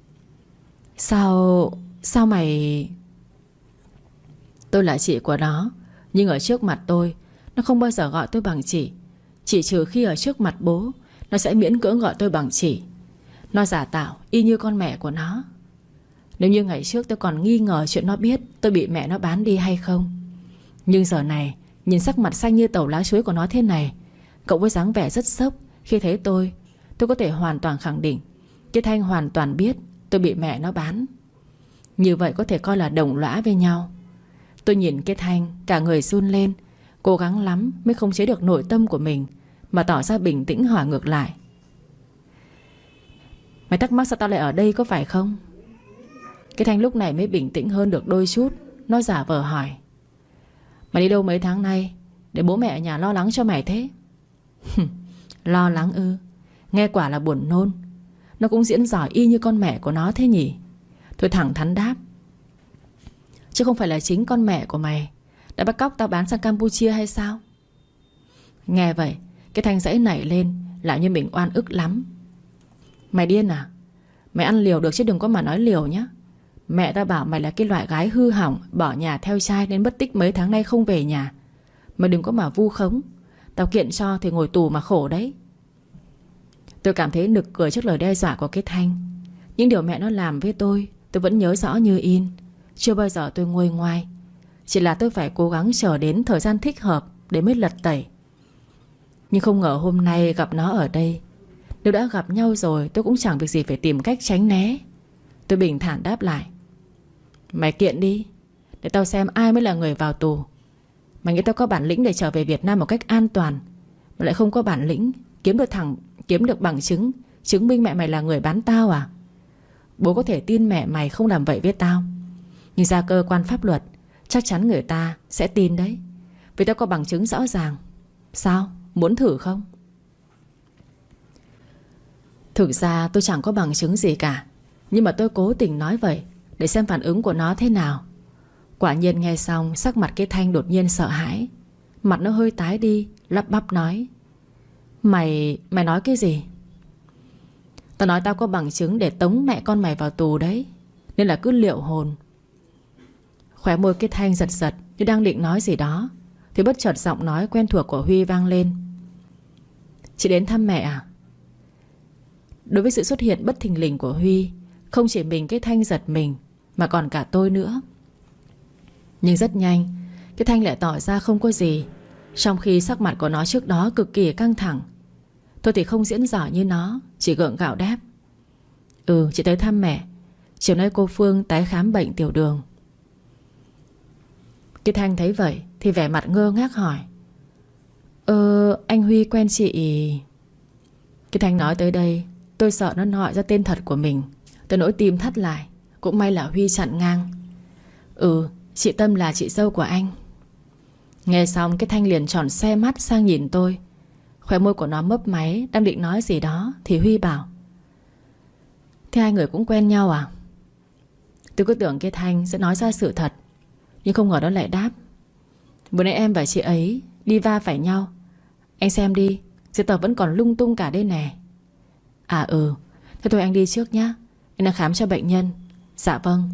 Sao mày... Tôi là chị của nó, nhưng ở trước mặt tôi nó không bao giờ gọi tôi bằng chị. Chỉ trừ khi ở trước mặt bố, nó sẽ miễn cưỡng gọi tôi bằng chị. Nó giả tạo y như con mẹ của nó. Nếu như ngày trước tôi còn nghi ngờ chuyện nó biết tôi bị mẹ nó bán đi hay không, nhưng giờ này nhìn sắc mặt xanh như tàu lá chuối của nó thế này, cộng với dáng vẻ rất sốc khi thấy tôi có thể hoàn toàn khẳng định cái Thanh hoàn toàn biết tôi bị mẹ nó bán. Như vậy có thể coi là đồng lõa với nhau. Tôi nhìn cái Thanh cả người run lên, cố gắng lắm mới không chế được nội tâm của mình mà tỏ ra bình tĩnh hỏi ngược lại: Mày thắc mắc sao tao lại ở đây có phải không? Cái Thanh lúc này mới bình tĩnh hơn được đôi chút. Nó giả vờ hỏi: Mày đi đâu mấy tháng nay để bố mẹ ở nhà lo lắng cho mày thế? Lo lắng ư? Nghe quả là buồn nôn. Nó cũng diễn giỏi y như con mẹ của nó thế nhỉ? Tôi thẳng thắn đáp: Chứ không phải là chính con mẹ của mày đã bắt cóc tao bán sang Campuchia hay sao? Nghe vậy cái Thanh giãy nảy lên, làm như mình oan ức lắm. Mày điên à? Mày ăn liều được chứ đừng có mà nói liều nhá. Mẹ ta bảo mày là cái loại gái hư hỏng, bỏ nhà theo trai nên mất tích mấy tháng nay không về nhà. Mày đừng có mà vu khống. Tao kiện cho thì ngồi tù mà khổ đấy. Tôi cảm thấy nực cười trước lời đe dọa của cái Thanh. Những điều mẹ nó làm với tôi vẫn nhớ rõ như in. Chưa bao giờ tôi nguôi ngoai. Chỉ là tôi phải cố gắng chờ đến thời gian thích hợp để mới lật tẩy. Nhưng không ngờ hôm nay gặp nó ở đây. Nếu đã gặp nhau rồi tôi cũng chẳng việc gì phải tìm cách tránh né. Tôi bình thản đáp lại: Mày kiện đi, để tao xem ai mới là người vào tù. Mày nghĩ tao có bản lĩnh để trở về Việt Nam một cách an toàn, mà lại không có bản lĩnh kiếm được bằng chứng chứng minh mẹ mày là người bán tao à? Bố có thể tin mẹ mày không làm vậy với tao, nhưng ra cơ quan pháp luật chắc chắn người ta sẽ tin đấy, vì tao có bằng chứng rõ ràng. Sao? Muốn thử không? Thực ra tôi chẳng có bằng chứng gì cả, nhưng mà tôi cố tình nói vậy để xem phản ứng của nó thế nào. Quả nhiên nghe xong, sắc mặt cái Thanh đột nhiên sợ hãi. Mặt nó hơi tái đi, lắp bắp nói: Mày nói cái gì? Tao nói tao có bằng chứng để tống mẹ con mày vào tù đấy, nên là cứ liệu hồn. Khóe môi cái Thanh giật giật như đang định nói gì đó, thì bất chợt giọng nói quen thuộc của Huy vang lên: Chị đến thăm mẹ à? Đối với sự xuất hiện bất thình lình của Huy, không chỉ mình cái Thanh giật mình, mà còn cả tôi nữa. Nhưng rất nhanh cái Thanh lại tỏ ra không có gì, trong khi sắc mặt của nó trước đó cực kỳ căng thẳng. Tôi thì không diễn giỏi như nó, chỉ gượng gạo đáp: Chị tới thăm mẹ. Chiều nay cô Phương tái khám bệnh tiểu đường. Cái Thanh thấy vậy thì vẻ mặt ngơ ngác hỏi: Anh Huy quen chị? Cái Thanh nói tới đây, tôi sợ nó hỏi ra tên thật của mình. Tôi nỗi tim thắt lại. Cũng may là Huy chặn ngang: Chị Tâm là chị dâu của anh. Nghe xong cái Thanh liền tròn xe mắt sang nhìn tôi. Khóe môi của nó mấp máy, đang định nói gì đó thì Huy bảo: Thế hai người cũng quen nhau à? Tôi cứ tưởng cái Thanh sẽ nói ra sự thật, nhưng không ngờ nó lại đáp: Vừa nãy em và chị ấy đi va phải nhau. Anh xem đi, giấy tờ vẫn còn lung tung cả đây nè. Thế thôi anh đi trước nhá, anh đang khám cho bệnh nhân. Dạ vâng.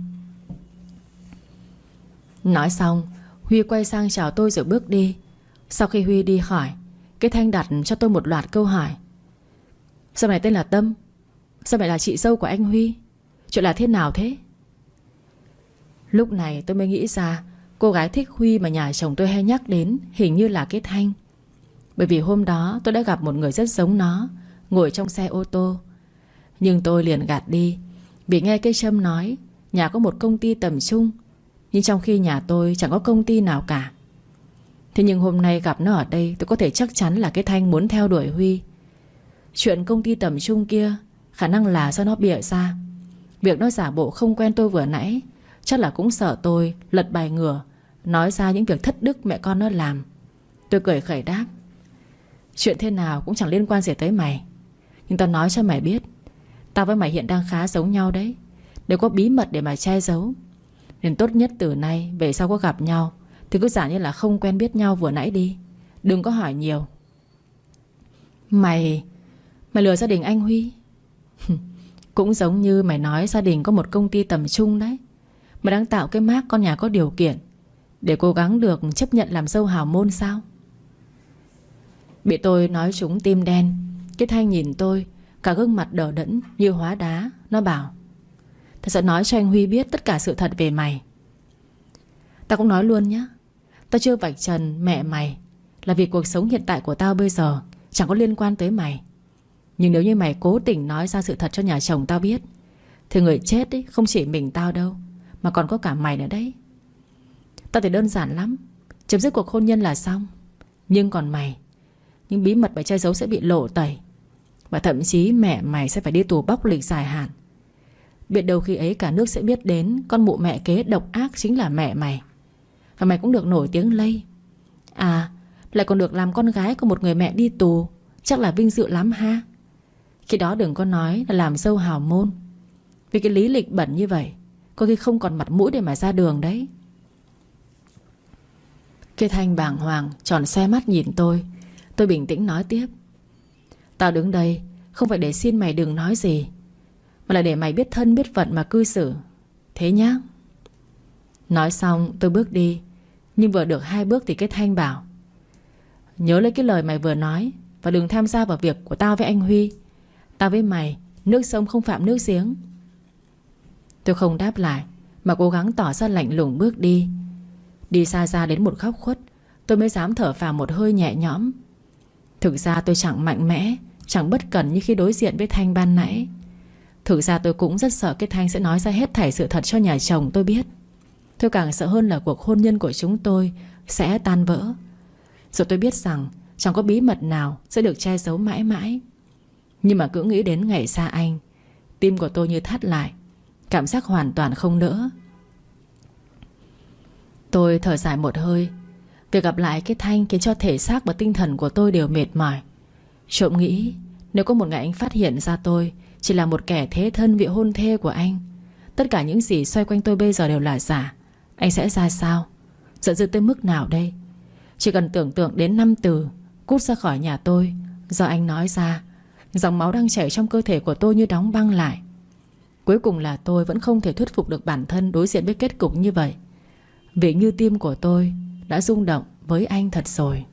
Nói xong Huy quay sang chào tôi rồi bước đi. Sau khi Huy đi khỏi, cái Thanh đặt cho tôi một loạt câu hỏi: Sao mày tên là Tâm? Sao mày là chị dâu của anh Huy? Chuyện là thế nào thế? Lúc này tôi mới nghĩ ra cô gái thích Huy mà nhà chồng tôi hay nhắc đến hình như là cái Thanh. Bởi vì hôm đó tôi đã gặp một người rất giống nó ngồi trong xe ô tô. Nhưng tôi liền gạt đi, vì nghe cái Trâm nói nhà có một công ty tầm trung, nhưng trong khi nhà tôi chẳng có công ty nào cả. Thế nhưng hôm nay gặp nó ở đây, tôi có thể chắc chắn là cái Thanh muốn theo đuổi Huy. Chuyện công ty tầm trung kia khả năng là do nó bịa ra. Việc nó giả bộ không quen tôi vừa nãy chắc là cũng sợ tôi lật bài ngửa, nói ra những việc thất đức mẹ con nó làm. Tôi cười khẩy đáp: Chuyện thế nào cũng chẳng liên quan gì tới mày. Nhưng tao nói cho mày biết, tao với mày hiện đang khá giống nhau đấy. Nếu có bí mật để mà che giấu, nên tốt nhất từ nay về sau có gặp nhau thì cứ giả như là không quen biết nhau vừa nãy đi. Đừng có hỏi nhiều. Mày lừa gia đình anh Huy. Cũng giống như mày nói gia đình có một công ty tầm trung đấy. Mày đang tạo cái mác con nhà có điều kiện để cố gắng được chấp nhận làm dâu hào môn sao? Bị tôi nói trúng tim đen. Cái Thanh nhìn tôi, cả gương mặt đờ đẫn như hóa đá. Nó bảo: tao sẽ nói cho anh Huy biết tất cả sự thật về mày. Tao cũng nói luôn nhé. Tao chưa vạch trần mẹ mày là vì cuộc sống hiện tại của tao bây giờ chẳng có liên quan tới mày. Nhưng nếu như mày cố tình nói ra sự thật cho nhà chồng tao biết, thì người chết ấy không chỉ mình tao đâu, mà còn có cả mày nữa đấy. Tao thì đơn giản lắm, chấm dứt cuộc hôn nhân là xong. Nhưng còn mày, những bí mật mày che giấu sẽ bị lộ tẩy. Và thậm chí mẹ mày sẽ phải đi tù bóc lịch dài hạn. Biết đâu khi ấy cả nước sẽ biết đến con mụ mẹ kế độc ác chính là mẹ mày. Và mày cũng được nổi tiếng lây. À, lại còn được làm con gái của một người mẹ đi tù. Chắc là vinh dự lắm ha. Khi đó đừng có nói là làm dâu hào môn. Vì cái lý lịch bẩn như vậy có khi không còn mặt mũi để mà ra đường đấy. Cái Thanh bàng hoàng tròn xoe mắt nhìn tôi. Tôi bình tĩnh nói tiếp: tao đứng đây không phải để xin mày đừng nói gì, mà là để mày biết thân biết phận mà cư xử. Thế nhá. Nói xong tôi bước đi. Nhưng vừa được 2 bước thì cái Thanh bảo: nhớ lấy cái lời mày vừa nói, và đừng tham gia vào việc của tao với anh Huy. Tao với mày nước sông không phạm nước giếng. Tôi không đáp lại, mà cố gắng tỏ ra lạnh lùng bước đi. Đi xa ra đến một góc khuất, tôi mới dám thở phào một hơi nhẹ nhõm. Thực ra tôi chẳng mạnh mẽ, chẳng bất cẩn như khi đối diện với Thanh ban nãy. Thực ra tôi cũng rất sợ cái Thanh sẽ nói ra hết thảy sự thật cho nhà chồng tôi biết. Tôi càng sợ hơn là cuộc hôn nhân của chúng tôi sẽ tan vỡ. Rồi tôi biết rằng chẳng có bí mật nào sẽ được che giấu mãi mãi. Nhưng mà cứ nghĩ đến ngày xa anh, tim của tôi như thắt lại. Cảm giác hoàn toàn không đỡ. Tôi thở dài một hơi. Việc gặp lại cái Thanh khiến cho thể xác và tinh thần của tôi đều mệt mỏi. Trộm nghĩ nếu có một ngày anh phát hiện ra tôi chỉ là một kẻ thế thân vị hôn thê của anh, tất cả những gì xoay quanh tôi bây giờ đều là giả, anh sẽ ra sao? Giận dữ tới mức nào đây? Chỉ cần tưởng tượng đến 5 từ cút ra khỏi nhà tôi do anh nói ra, dòng máu đang chảy trong cơ thể của tôi như đóng băng lại. Cuối cùng là tôi vẫn không thể thuyết phục được bản thân đối diện với kết cục như vậy. Vì như tim của tôi đã rung động với anh thật rồi.